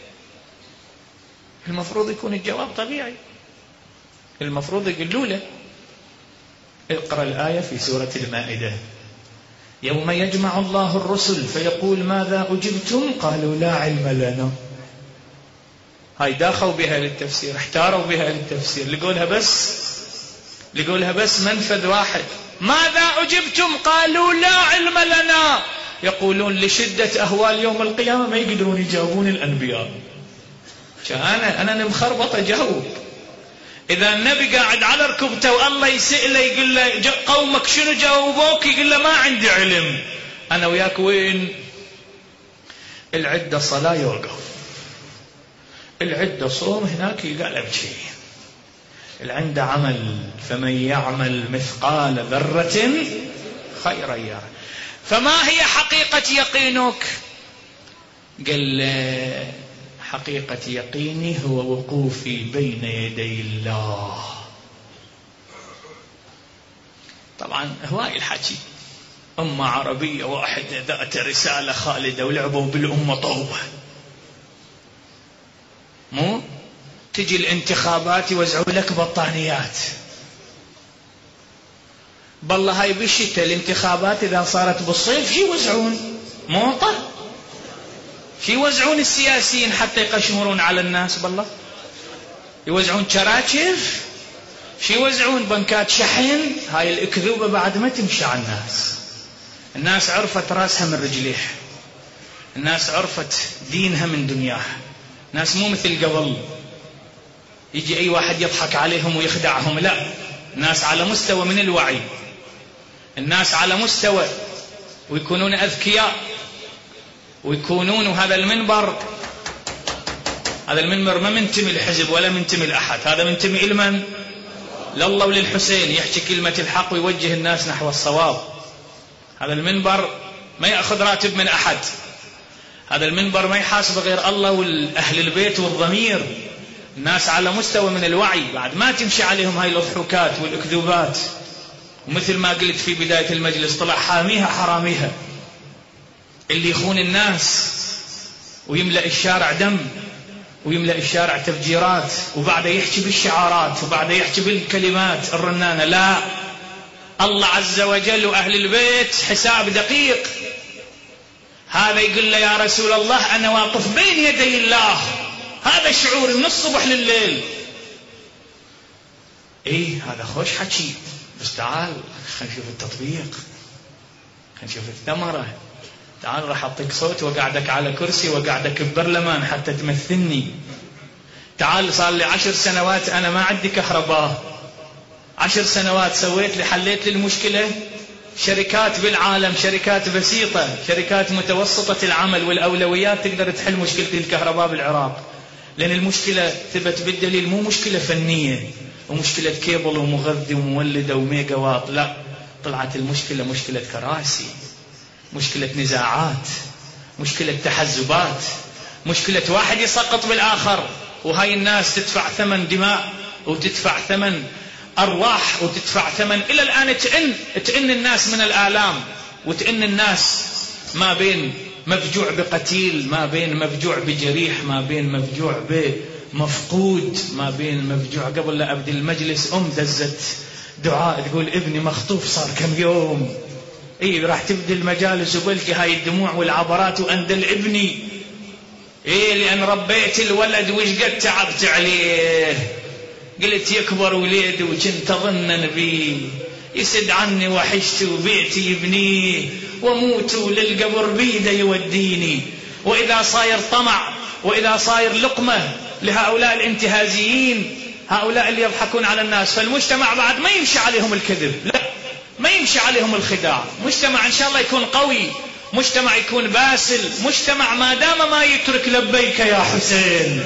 المفروض يكون الجواب طبيعي. المفروض يقولوا له: اقرأ الآية في سورة المائدة: يوم يجمع الله الرسل فيقول ماذا أجبتم؟ قالوا لا علم لنا. هاي داخوا بها للتفسير، احتاروا بها للتفسير، لقولها بس لقولها بس منفذ واحد: ماذا أجبتم؟ قالوا لا علم لنا. يقولون لشدة أهوال يوم القيامة ما يقدرون يجاوبون الأنبياء. أنا أنا مخربط أجاوب. إذا النبي قاعد على ركبته والله يسأله يقول له: قومك شنو جاوبوك؟ يقول له: ما عندي علم. أنا وياك وين؟ العدة صلاة يوقف، العدة صوم هناك يقال أبكي، العنده عمل فمن يعمل مثقال ذرة خيرا يره. فما هي حقيقة يقينك؟ قال: حقيقة يقيني هو وقوفي بين يدي الله. طبعا هواي الحكي، أمة عربية واحدة ذات رسالة خالدة ولعبوا بالأمة طوبة. مو تجي الانتخابات يوزعوا لك بطانيات. بالله هاي بالشتاء الانتخابات إذا صارت بالصيف شي يوزعون؟ موطة شي يوزعون السياسيين حتى يقشمرون على الناس. بالله يوزعون شراكف، شي يوزعون بنكات شحن. هاي الأكذوبة بعد ما تمشي على الناس. الناس عرفت راسها من رجليها، الناس عرفت دينها من دنياها. ناس مو مثل قبل يجي أي واحد يضحك عليهم ويخدعهم. لا، الناس على مستوى من الوعي، الناس على مستوى، ويكونون أذكياء، ويكونون. وهذا المنبر هذا المنبر ما منتمي لحزب ولا منتمي لأحد، هذا منتمي لمن؟ لله وللحسين. يحكي كلمة الحق ويوجه الناس نحو الصواب. هذا المنبر ما يأخذ راتب من أحد، هذا المنبر ما يحاسب غير الله والأهل البيت والضمير. الناس على مستوى من الوعي، بعد ما تمشي عليهم هاي الأضحوكات والأكذوبات. ومثل ما قلت في بداية المجلس، طلع حاميها حراميها، اللي يخون الناس ويملأ الشارع دم ويملأ الشارع تفجيرات، وبعده يحكي بالشعارات وبعده يحكي بالكلمات الرنانة. لا، الله عز وجل وأهل البيت حساب دقيق. هذا يقول له: يا رسول الله أنا واقف بين يدي الله، هذا شعوري من الصبح لليل. إيه هذا خوش حكي، بس تعال خلينا نشوف التطبيق، خلينا نشوف الثمرة. تعال راح أعطيك صوت وقعدك على كرسي وقعدك ببرلمان حتى تمثلني. تعال صار لي عشر سنوات أنا ما عندي كهرباء، عشر سنوات سويت لي حليت لي المشكلة. شركات بالعالم، شركات بسيطة، شركات متوسطة العمل والأولويات تقدر تحل مشكلة الكهرباء بالعراق، لأن المشكلة ثبت بالدليل مو مشكلة فنية ومشكلة كيبل ومغذي ومولدة وميجا واط، لا، طلعت المشكلة مشكلة كراسي، مشكلة نزاعات، مشكلة تحزبات، مشكلة واحد يسقط بالآخر، وهاي الناس تدفع ثمن دماء وتدفع ثمن أرواح وتدفع ثمن إلى الآن تئن تئن الناس من الآلام، وتئن الناس ما بين مفجوع بقتيل، ما بين مفجوع بجريح، ما بين مفجوع بمفقود، ما بين مفجوع. قبل لا أبدي المجلس أم دزت دعاء تقول ابني مخطوف صار كم يوم. إيه راح تبدي المجالس وبلكي هاي الدموع والعبرات وأندل ابني، إيه لأن ربيت الولد وش قد تعبت عليه، قلت يكبر وليدي وكنت أظنن بيه، يسد عني وحشتي وبيعتي يبنيه، وموت للقبر بيده يوديني. وإذا صاير طمع وإذا صاير لقمة لهؤلاء الانتهازيين، هؤلاء اللي يضحكون على الناس، فالمجتمع بعد ما يمشي عليهم الكذب، لا، ما يمشي عليهم الخداع. مجتمع إن شاء الله يكون قوي، مجتمع يكون باسل، مجتمع ما دام ما يترك لبيك يا حسين.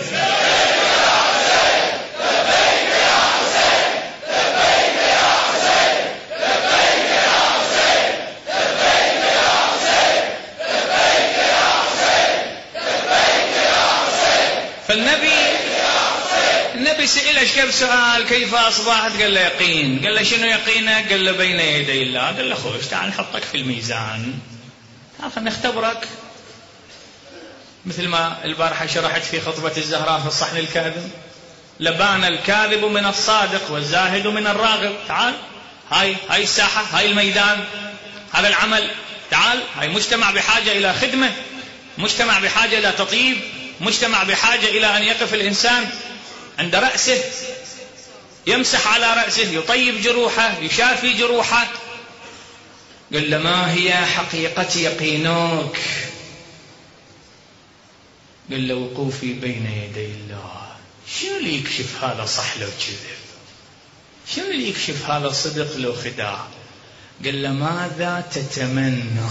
فالنبي النبي سئل كم سؤال، كيف أصبحت؟ قال له يقين. قال له شنو يقينك؟ قال له بين يدي الله. قال له خوش تعال نحطك في الميزان، تعال نختبرك، مثل ما البارحة شرحت في خطبة الزهراء في الصحن الكاذب، لبان الكاذب من الصادق والزاهد من الراغب. تعال، هاي هاي الساحة، هاي الميدان، هذا العمل، تعال. هاي مجتمع بحاجة إلى خدمة، مجتمع بحاجة إلى تطيب، مجتمع بحاجة إلى أن يقف الإنسان عند رأسه، يمسح على رأسه، يطيب جروحه، يشافي جروحه. قال له ما هي حقيقة يقينك؟ قال له وقوفي بين يدي الله. شنو اللي يكشف هذا صح لو كذب؟ شنو اللي يكشف هذا صدق لو خداع؟ قال له ماذا تتمنى؟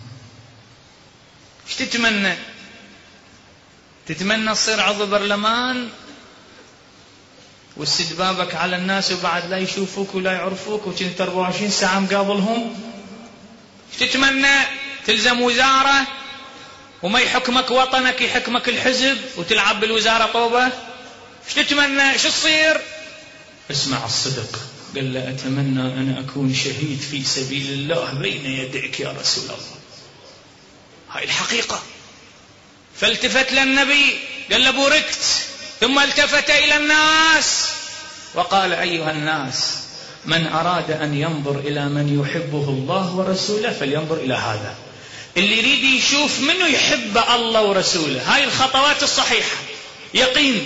ايش تتمنى؟ تتمنى تصير عضو برلمان وتسد بابك على الناس وبعد لا يشوفوك ولا يعرفوك وكنت أربعة وعشرين ساعة مقابلهم؟ ايش تتمنى؟ تلزم وزارة وما يحكمك وطنك، يحكمك الحزب وتلعب بالوزارة طوبة؟ ايش تتمنى؟ ايش تصير؟ اسمع الصدق. قال له أتمنى أن أكون شهيد في سبيل الله بين يديك يا رسول الله. هاي الحقيقة. فالتفت للنبي قال له بوركت، ثم التفت إلى الناس وقال أيها الناس، من أراد أن ينظر إلى من يحبه الله ورسوله فلينظر إلى هذا. اللي يريد يشوف منه يحب الله ورسوله، هاي الخطوات الصحيحة. يقين،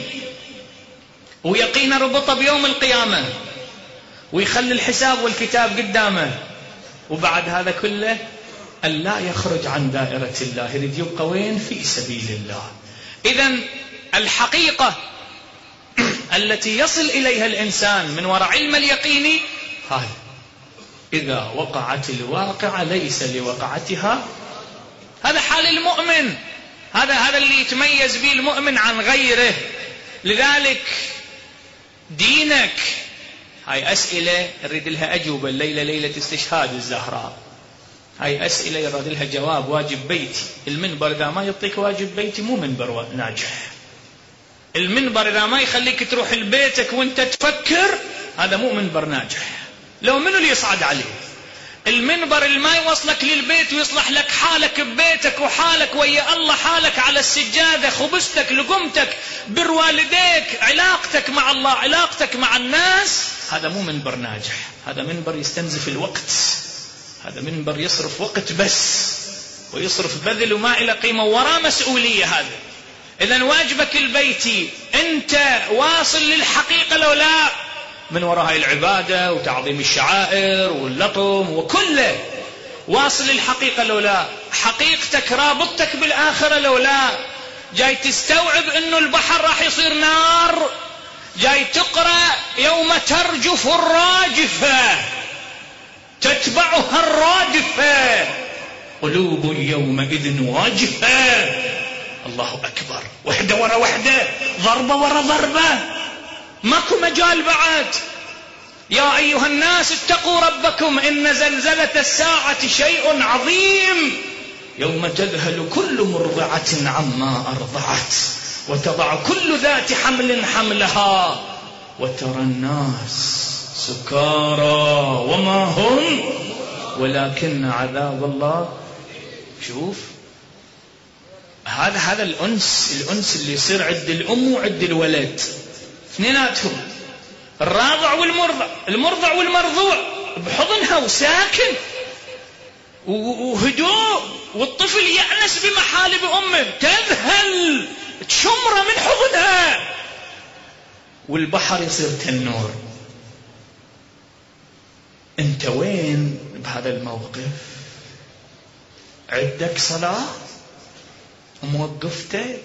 ويقين ربطه بيوم القيامة، ويخلي الحساب والكتاب قدامه، وبعد هذا كله أن لا يخرج عن دائرة الله، يريد يبقى وين؟ في سبيل الله. إذن الحقيقة التي يصل إليها الإنسان من وراء علم اليقين هاي، إذا وقعت الواقعة ليس لوقعتها. هذا حال المؤمن، هذا هذا اللي يتميز به المؤمن عن غيره. لذلك دينك، هاي أسئلة نريد لها أجوبة. الليلة ليلة استشهاد الزهراء، هاي أسئلة يراد لها جواب. واجب بيتي، المنبر إذا ما يعطيك واجب بيتي مو منبر ناجح. المنبر إذا ما يخليك تروح لبيتك وانت تفكر، هذا مو منبر ناجح. لو منو اللي يصعد عليه؟ المنبر اللي ما يوصلك للبيت ويصلح لك حالك ببيتك وحالك ويا الله، حالك على السجادة، خبزتك، لقمتك، بر والديك، علاقتك مع الله، علاقتك مع الناس، هذا مو منبر ناجح. هذا منبر يستنزف الوقت، هذا منبر يصرف وقت بس ويصرف بذل وما إلى قيمة، وراه مسؤولية. هذا إذن واجبك البيتي، أنت واصل للحقيقة لو لا؟ من وراء هاي العبادة وتعظيم الشعائر واللطم وكله، واصل للحقيقة لو لا؟ حقيقتك رابطتك بالآخرة لو لا؟ جاي تستوعب انه البحر راح يصير نار؟ جاي تقرأ يوم ترجف الراجفة تتبعها الرادفة قلوب يومئذ واجفة. الله أكبر، وحدة ورا وحدة، ضربة ورا ضربة، ماكو مجال بعد. يا أيها الناس اتقوا ربكم إن زلزلة الساعة شيء عظيم يوم تذهل كل مرضعة عما أرضعت وتضع كل ذات حمل حملها وترى الناس سكارى وما هم ولكن عذاب الله. شوف هذا هذا الأنس الأنس اللي يصير عند الأم وعند الولد اثنيناتهم، الراضع والمرضع، المرضع والمرضوع بحضنها وساكن وهدوء، والطفل يأنس بمحالب أمه تذهل تشمره من حضنها، والبحر يصير تنور. انت وين بهذا الموقف؟ عندك صلاة موقفتك،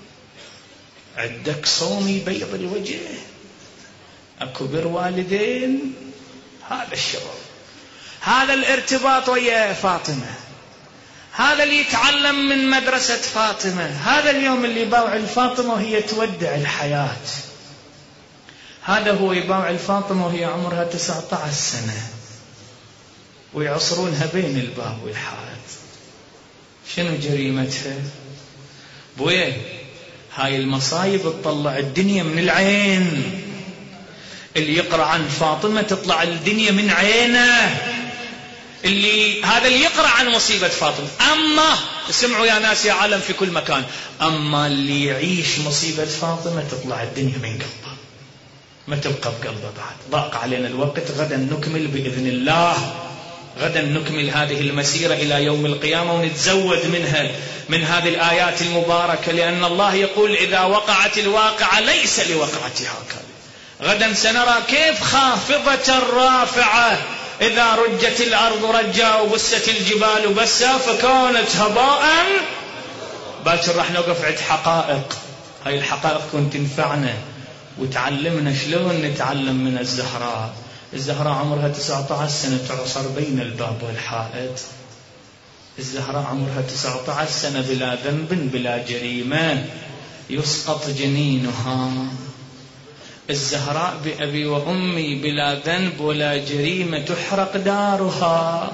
عندك صوم يبيض الوجه، اكو بر والدين، هذا الشغل، هذا الارتباط ويا فاطمة، هذا اللي يتعلم من مدرسة فاطمة، هذا اليوم اللي يباوع الفاطمة وهي تودع الحياة، هذا هو يباوع الفاطمة وهي عمرها تسعة عشر سنة ويعصرونها بين الباب والحائط. شنو جريمتها؟ بويه هاي المصايب تطلع الدنيا من العين، اللي يقرأ عن فاطمة تطلع الدنيا من عينه، اللي هذا اللي يقرأ عن مصيبة فاطمة. أما اسمعوا يا ناس يا عالم في كل مكان، أما اللي يعيش مصيبة فاطمة تطلع الدنيا من قلبه، ما تبقى بقلبه بعد. ضاق علينا الوقت، غدا نكمل بإذن الله، غدا نكمل هذه المسيرة إلى يوم القيامة ونتزود منها من هذه الآيات المباركة، لأن الله يقول إذا وقعت الواقعة ليس لوقعتها كاذبة. غدا سنرى كيف خافضة رافعة إذا رجت الأرض رجا وبست الجبال بسا فكانت هباء. باكر راح نوقف عند حقائق، هاي الحقائق كنت تنفعنا وتعلمنا شلون نتعلم من الزهراء. الزهراء عمرها تسعة عشر سنة تعصر بين الباب والحائط، الزهراء عمرها تسعة عشر سنة بلا ذنب بلا جريمة يسقط جنينها. الزهراء بأبي وأمي بلا ذنب ولا جريمة تحرق دارها.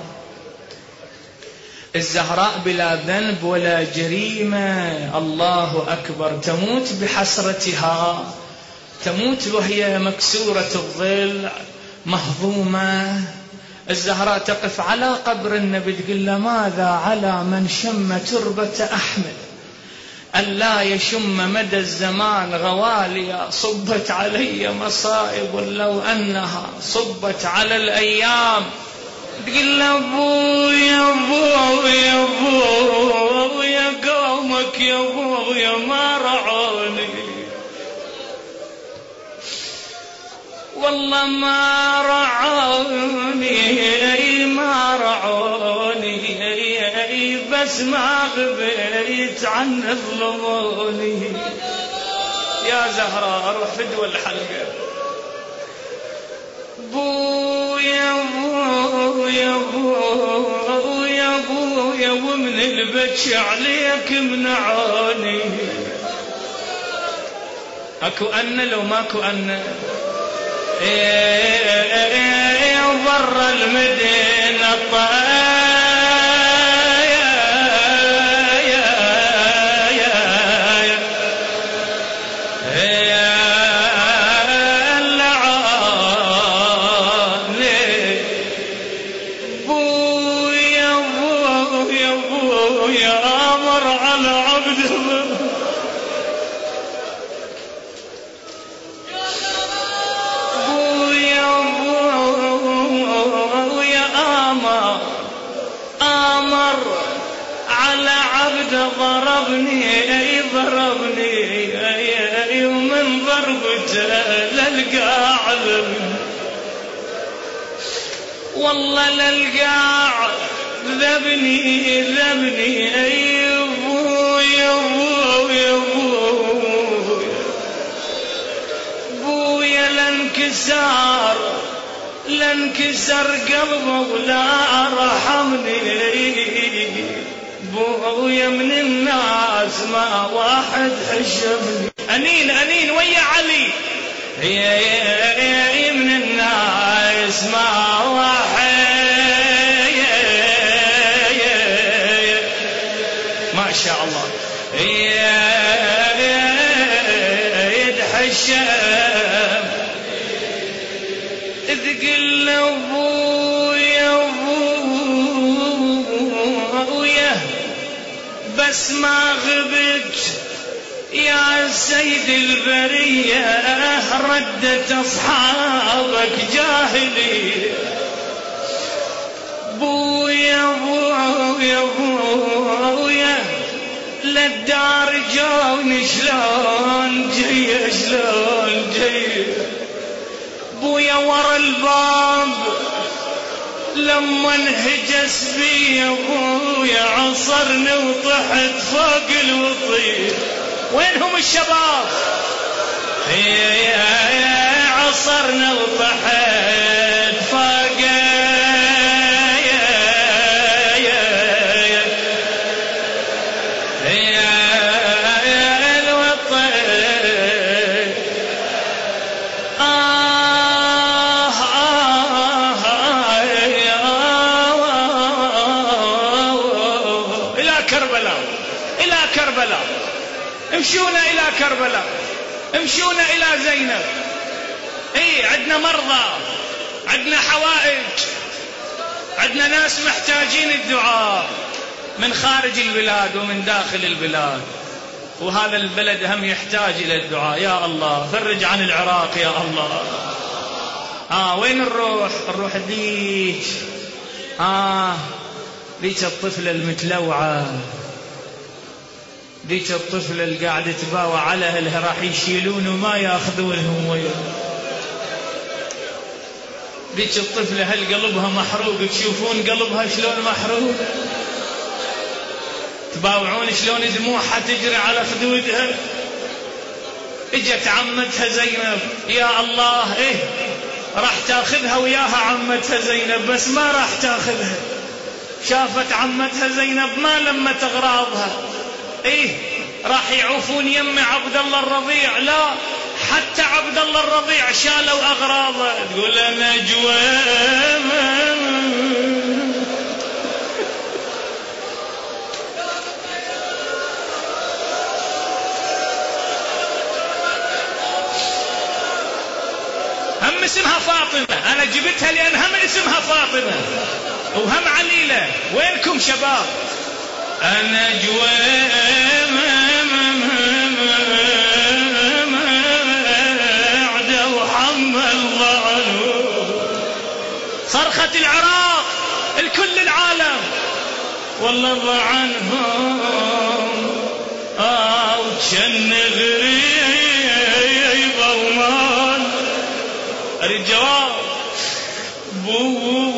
الزهراء بلا ذنب ولا جريمة، الله أكبر، تموت بحسرتها، تموت وهي مكسورة الظل مهضومة. الزهراء تقف على قبر النبي تقول له ماذا على من شم تربة أحمد ألا يشم مدى الزمان غواليا، صبت علي مصائب لو أنها صبت على الأيام. تقول له أبو يا أبو يا أبو يا قومك يا أبو يا ما رعوني، والله ما رعوني ما رعوني بس ما غبيت عن ظلموني. يا زهراء روح فدوى الحلقة. بو يا بو يا بو يا بو يا ومن البتش عليك منعوني. اكو أن لو ماكو أن ايه برا المدينة ضربني اي ضربني اي ومن ضربته للقاع والله للقاع ذبني ذبني أي أبويا أبويا أبويا أبويا لانكسار لانكسر قلبه ولا رحمني أبويا من الناس ما واحد حشمني أنين أنين ويا علي هي من الناس ما واحد ما شاء الله يتحشم تقل أبويا أبويا بس ما غبت يا سيد البرية ردت أصحابك جاهلي بويا بويا بويا للدار جوني شلون جاي شلون جاي بويا ورا الباب لما انهجس بي ابويا عصرني وطحت فوق الوطير وينهم الشباب يا عصرنا وطحت فوق امشونا إلى كربلاء امشونا إلى زينب اي عندنا مرضى عندنا حوائج عندنا ناس محتاجين الدعاء من خارج البلاد ومن داخل البلاد وهذا البلد هم يحتاج إلى الدعاء يا الله فرج عن العراق يا الله آه وين الروح الروح ديك آه ديك الطفلة المتلوعة ديك الطفلة اللي قاعدة تباوع على أهلها راح يشيلون وما ياخذونهم وياهم ديك الطفلة هل قلبها محروق تشوفون قلبها شلون محروق تباوعون شلون دموعها تجري على خدودها اجت عمتها زينب يا الله ايه راح تاخذها وياها عمتها زينب بس ما راح تاخذها شافت عمتها زينب ما لمت اغراضها ايه راح يعوفون يم عبد الله الرضيع لا حتى عبد الله الرضيع شالوا اغراضه تقول انا جوام هم اسمها فاطمه انا جبتها لان هم اسمها فاطمه وهم عليله وينكم شباب أنا جوام عدا وحمل ضعنه صرخة العراق الكل العالم والله ضعنهم آه وشن غريبة ومان أريد جواب بو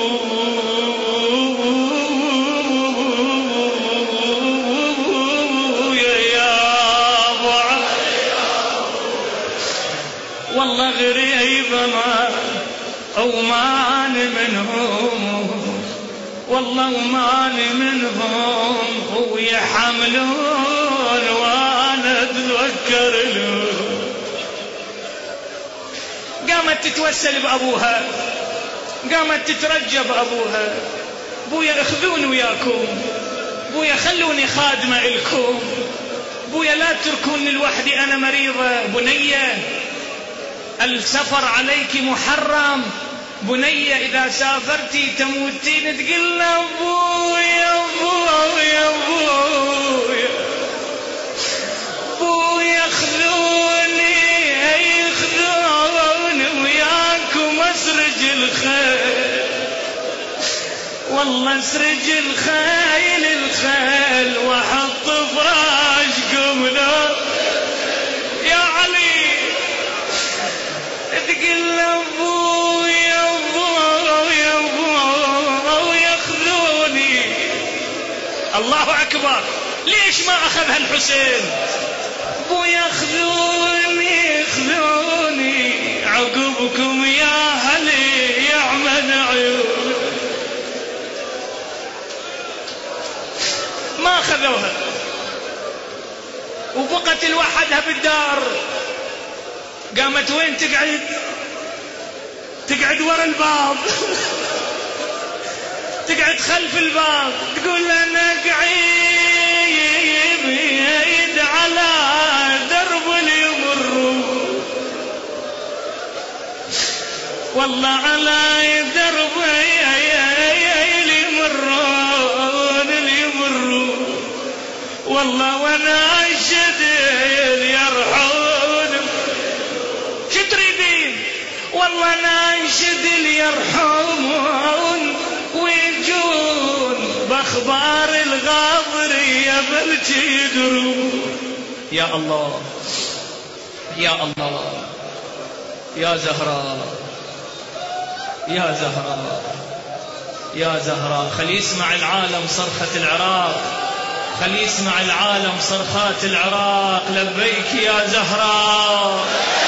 والله غريبة ما ومان منهم والله ومان منهم ويحملون وانا اتذكر له قامت تتوسل بأبوها قامت تترجى بأبوها بويا اخذوني وياكم بويا خلوني خادمة إلكم بويا لا تركوني لوحدي أنا مريضة بنية السفر عليك محرم بنية إذا سافرتي تموتين تقول أبويا أبويا أبويا أبويا خذوني خذوني وياكم أسرج الخيل والله أسرج الخيل الخيل وأحط فراشكم له يا علي تقول أبويا أبويا أبويا خذوني الله أكبر. ليش ما أخذها الحسين؟ بو ياخذوني ياخذوني عقبكم يا هلي يعمل عيون. ما أخذوها وبقت لوحدها بالدار. قامت وين تقعد؟ تقعد ورا الباب تقعد خلف الباب تقول أنا قعيد على درب اليمر، والله على درب اليمرون اليمر، والله وانا الشديد يرحون. شو تريدين؟ والله انا الشديد يرحون ويجون باخبار الغاضرية بلتي يدرون. يا الله يا الله يا زهراء يا زهراء يا زهراء. خلي يسمع العالم صرخة العراق، خلي يسمع العالم صرخات العراق. لبيك يا زهراء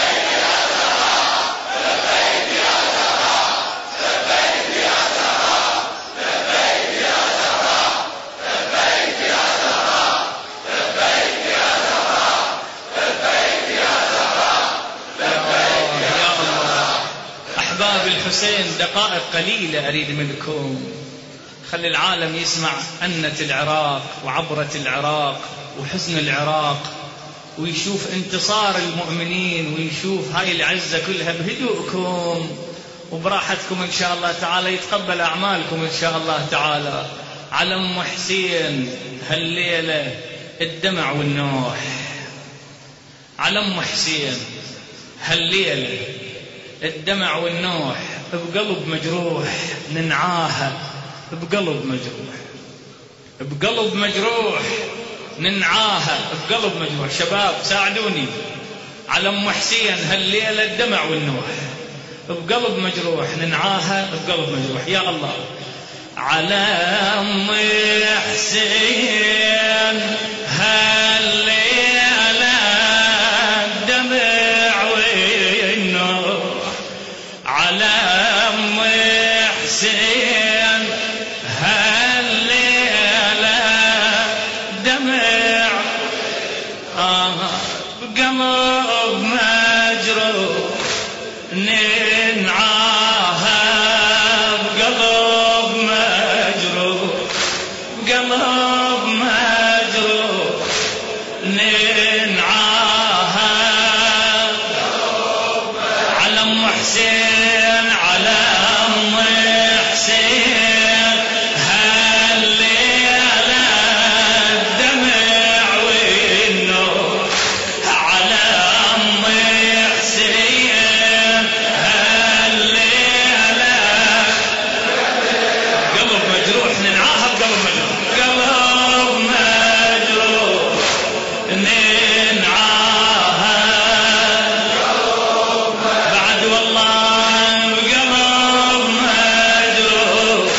الحسين. دقائق قليلة أريد منكم، خلي العالم يسمع أنة العراق وعبرة العراق وحزن العراق، ويشوف انتصار المؤمنين، ويشوف هاي العزة كلها بهدوءكم وبراحتكم إن شاء الله تعالى. يتقبل أعمالكم إن شاء الله تعالى. على أم حسين هالليلة الدمع والنوح، على أم حسين هالليلة الدمع والنوح بقلب مجروح ننعاها، بقلب مجروح بقلب مجروح ننعاها، بقلب مجروح. شباب ساعدوني، على أم حسين هالليلة الدمع والنوح بقلب مجروح ننعاها، بقلب مجروح. يا الله. على أم حسين هالليلة الدمع والنوح، على أم حسين هالليلة دمع آه بقلب مجروح ننعاها، بقلب مجروح بقلب مجروح ننعاها. على أم حسين على أم حسين هالليلة الدمع والنوح، على أم حسين هالليلة قلب مجروح ننعاها، بقلب مجروح قلب مجروح ننعاها. بعد والله بقلب مجروح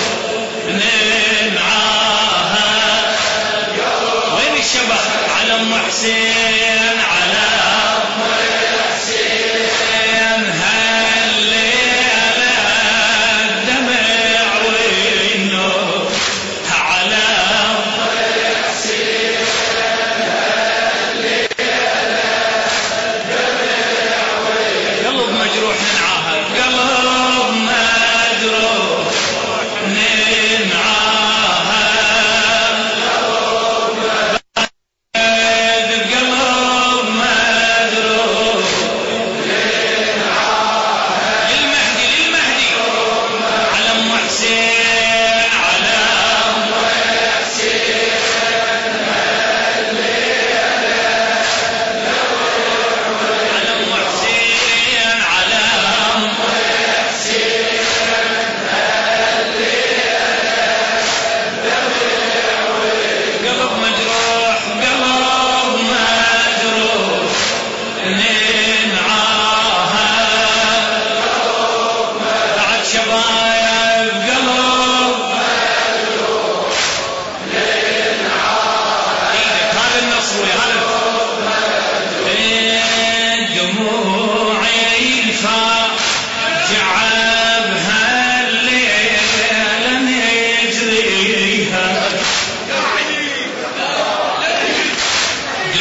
ننعاها. وين الشباب؟ على أم حسين على أم حسين هالليلة الدمع والنوح، على أم حسين قلب مجروح ننعاها، قلب مجروح ننعاها. قلب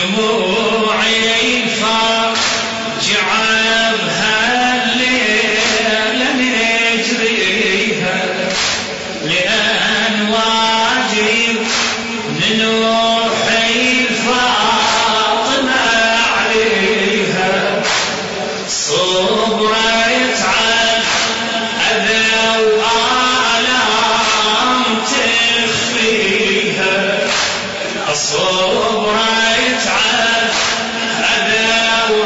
دموعي فاجعة بهالليلة نجريها لأن واجب لنوح الفاطمة عليها صبرت على أذى وآلام تخفيها صبرت على أذى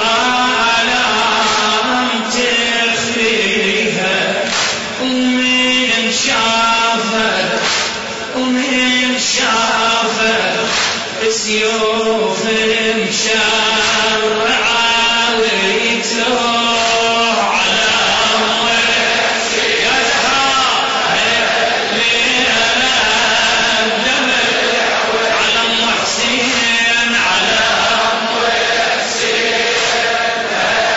وآلام تخفيها ومن شافت ومن شافت سيوف مشرعة ويتلوح على أموات يا زهراء ليلة الدمع على أم حسين على أم حسين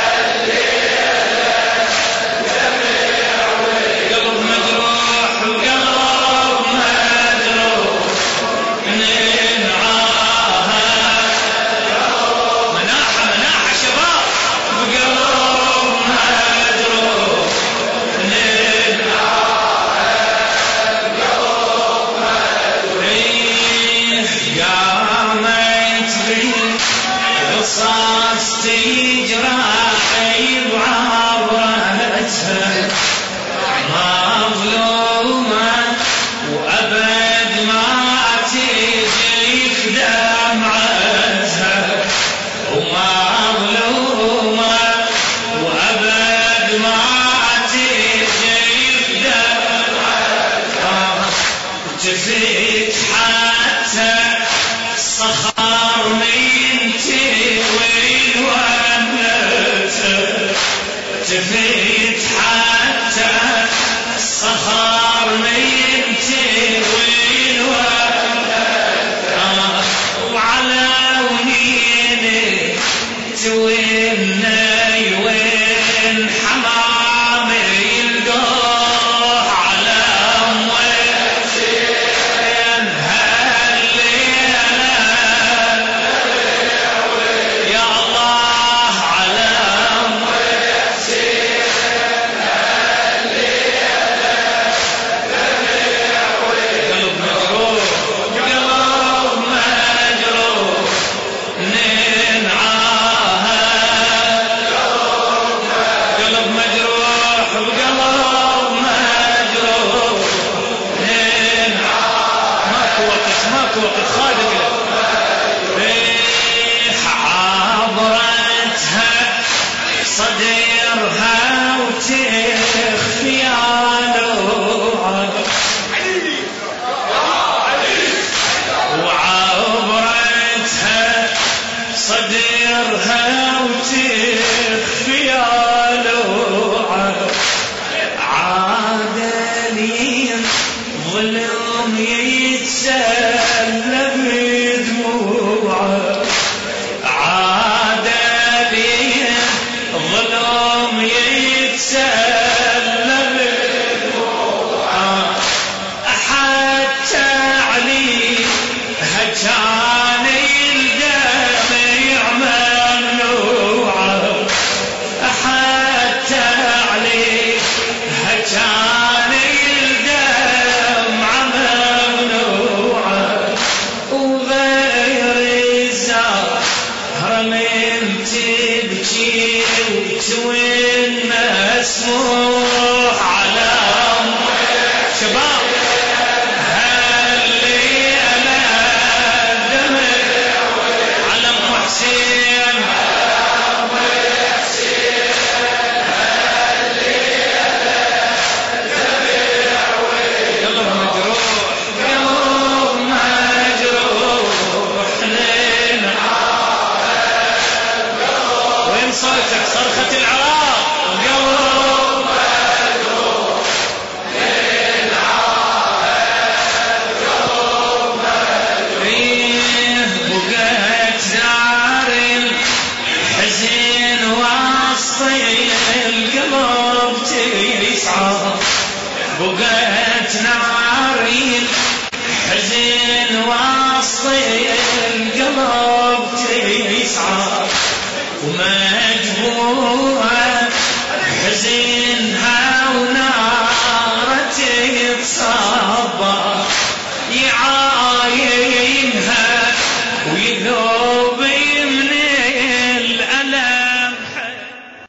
قلب مجروح وقلب مجروح مناحة مناحة شباب بقلب مجروح قامت بالقصاص تجرح بعبرتها مظلومة وأبد ما تجيك دمعتها ومظلومة وأبد ما تجيك دمعتها تفيت حتى صخر مينتي والونتها تفيت حتى صخر مينتي والونتها وعلى ونيني تويني وين حمامي يلقوح على أم حسين هالليلة يا الله على أم حسين هالليلة قلب مجروح قلب مجروح ننعاها قلب مجروح بقلب مجروح ننعاها ماكو وقت ماكو وقت خادم ريح عبرتها صدرها وتخفي علوها وعبرتها صدرها وتخفي علوها عادلين ظلم يتسلى بدموعه عادلين ظلم يتسلى بدموعه حتى علي هجاني الدمع ممنوعه حتى علي هجاني الدمع ممنوعه وغير الزهرة من تبكي وتوين مسموح على أم شباب هالليلة الدمع على أم حسين قلب مجروح قلب مجروح ننعاها وين صرتك صرخة العراق قلب مجروح ننعاها قلب مجروح بقت نار الحزن وسط القلب تسعى بقت نار الحزن وسط القلب تسعى ومجهول